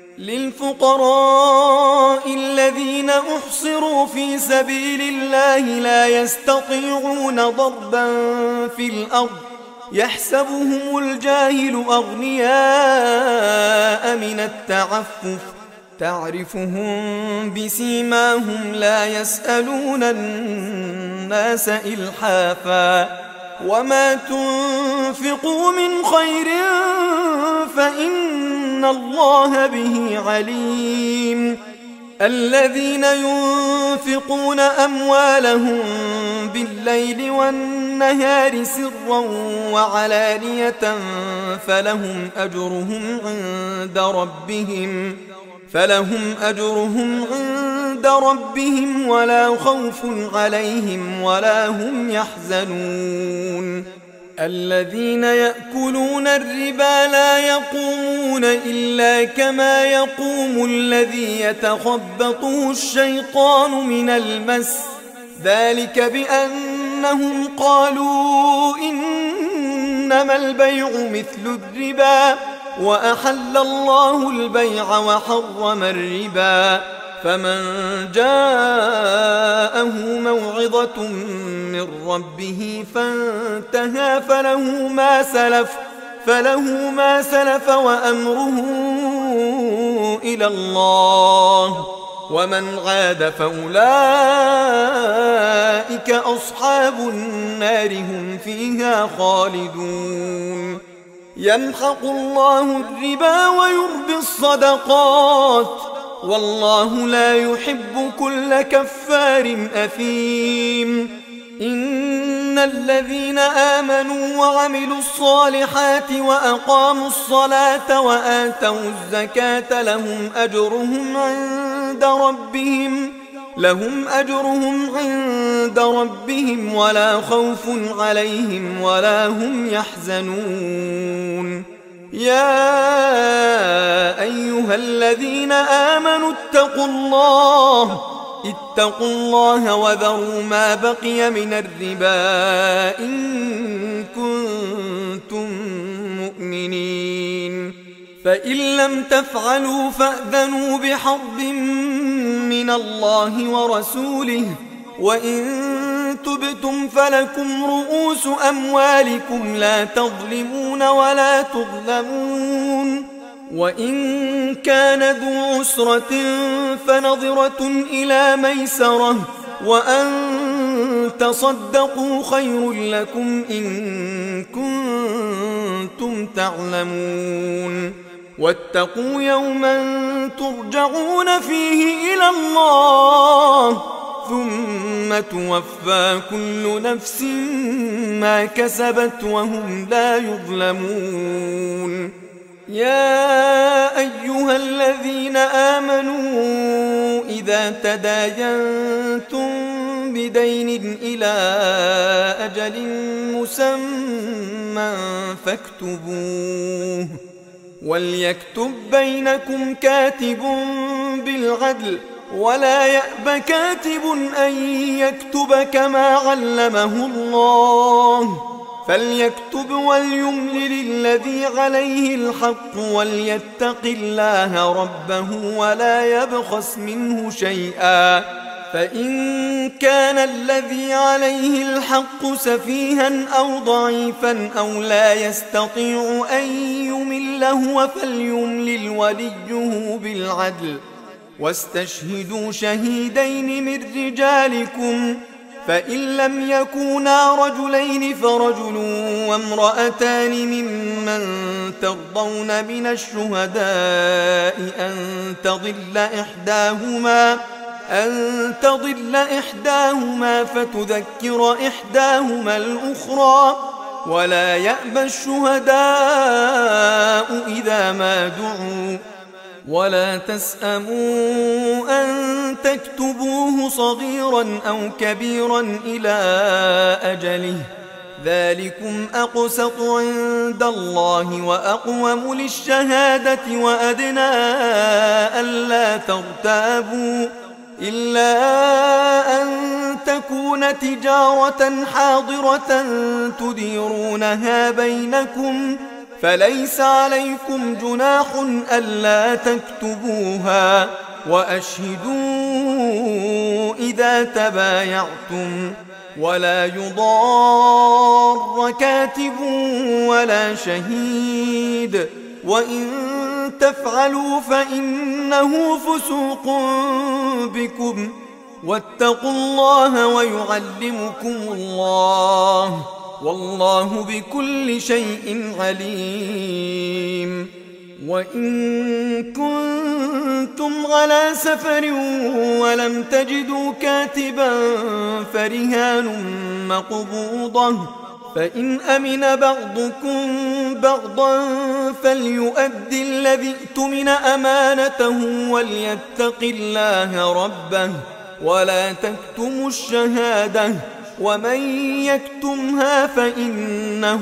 للفقراء الذين أحصروا في سبيل الله لا يستطيعون ضربا في الأرض يحسبهم الجاهل أغنياء من التعفف تعرفهم بسيماهم لا يسألون الناس إلحافا وما تنفقوا من خير فإن الله به عليم. الذين ينفقون أموالهم بالليل والنهار سرا وعلانية فلهم أجرهم عند ربهم فلهم أجرهم عند ربهم ولا خوف عليهم ولا هم يحزنون الذين يأكلون الربا لا يقومون إلا كما يقوم الذي يتخبطه الشيطان من المس ذلك بأنهم قالوا إنما البيع مثل الربا وأحل الله البيع وحرم الربا فمن جاءه موعظة من ربه فانتهى فله ما سلف فله ما سلف وأمره إلى الله ومن عاد فأولئك أصحاب النار هم فيها خالدون يمحق الله الربا ويربي الصدقات والله لا يحب كل كفار أثيم إن الذين آمنوا وعملوا الصالحات وأقاموا الصلاة وآتوا الزكاة لهم أجرهم عند ربهم لهم أجرهم عند ربهم ولا خوف عليهم ولا هم يحزنون يا أيها الذين آمنوا اتقوا الله اتقوا الله وذروا ما بقي من الربا إن كنتم مؤمنين فإن لم تفعلوا فأذنوا بحرب من الله ورسوله وإن تبتم فلكم رؤوس أموالكم لا تظلمون ولا تظلمون وإن كان ذو عسرة فنظرة إلى ميسرة وأن تصدقوا خير لكم إن كنتم تعلمون واتقوا يوما ترجعون فيه إلى الله ثم توفى كل نفس ما كسبت وهم لا يظلمون يا أيها الذين آمنوا إذا تداينتم بدين إلى أجل مسمى فاكتبوه وليكتب بينكم كاتب بالعدل ولا يأب كاتب أن يكتب كما علمه الله فليكتب وليملل الذي عليه الحق وليتق الله ربه ولا يبخس منه شيئا فإن كان الذي عليه الحق سفيها أو ضعيفا أو لا يستطيع أن يمل هو فليملل وليه بالعدل واستشهدوا شهيدين من رجالكم فإن لم يكونا رجلين فرجل وامرأتان ممن ترضون من الشهداء أن تضل إحداهما أن تضل إحداهما فتذكر إحداهما الأخرى ولا يأبى الشهداء إذا ما دعوا ولا تسأموا أن تكتبوه صغيرا أو كبيرا إلى أجله ذلكم أقسط عند الله وأقوم للشهادة وأدنى ألا ترتابوا إلا أن تكون تجارة حاضرة تديرونها بينكم فليس عليكم جناح ألا تكتبوها وأشهدوا إذا تبايعتم ولا يضار كاتب ولا شهيد وإن تفعلوا فإنه فسوق بكم واتقوا الله ويعلمكم الله والله بكل شيء عليم وإن كنتم على سفر ولم تجدوا كاتبا فرهان مقبوضة، فإن أمن بعضكم بعضا فليؤد الذي اؤتمن أمانته وليتق الله ربه ولا تكتموا الشهادة، ومن يكتمها فإنه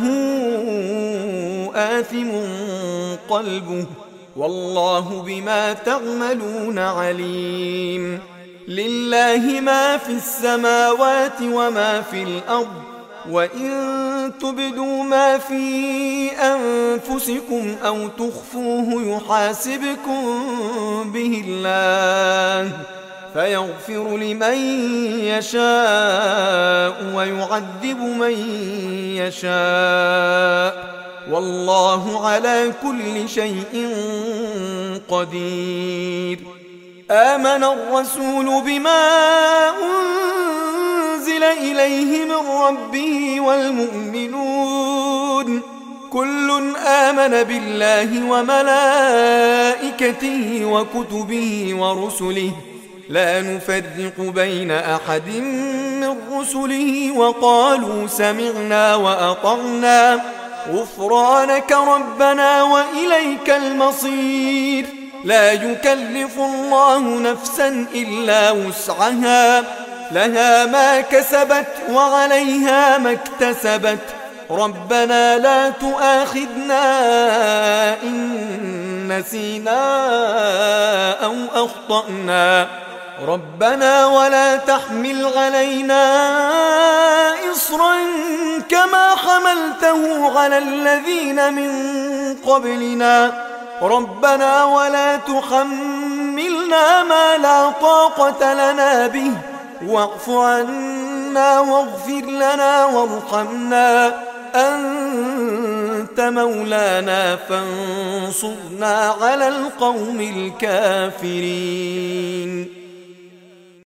آثم قلبه والله بما تعملون عليم. لله ما في السماوات وما في الأرض، وإن تبدوا ما في أنفسكم أو تخفوه يحاسبكم به الله فيغفر لمن يشاء ويعذب من يشاء والله على كل شيء قدير. آمن الرسول بما أنزل إليه من ربه والمؤمنون كل آمن بالله وملائكته وكتبه ورسله لا نفرق بين أحد من رسله وقالوا سمعنا وأطعنا غفرانك ربنا وإليك المصير. لا يكلف الله نفسا إلا وسعها لها ما كسبت وعليها ما اكتسبت ربنا لا تؤاخذنا إن نسينا أو أخطأنا ربنا ولا تحمل علينا إصرا كما حملته على الذين من قبلنا ربنا ولا تحملنا ما لا طاقة لنا به واعف عنا واغفر لنا وارحمنا أنت مولانا فانصرنا على القوم الكافرين.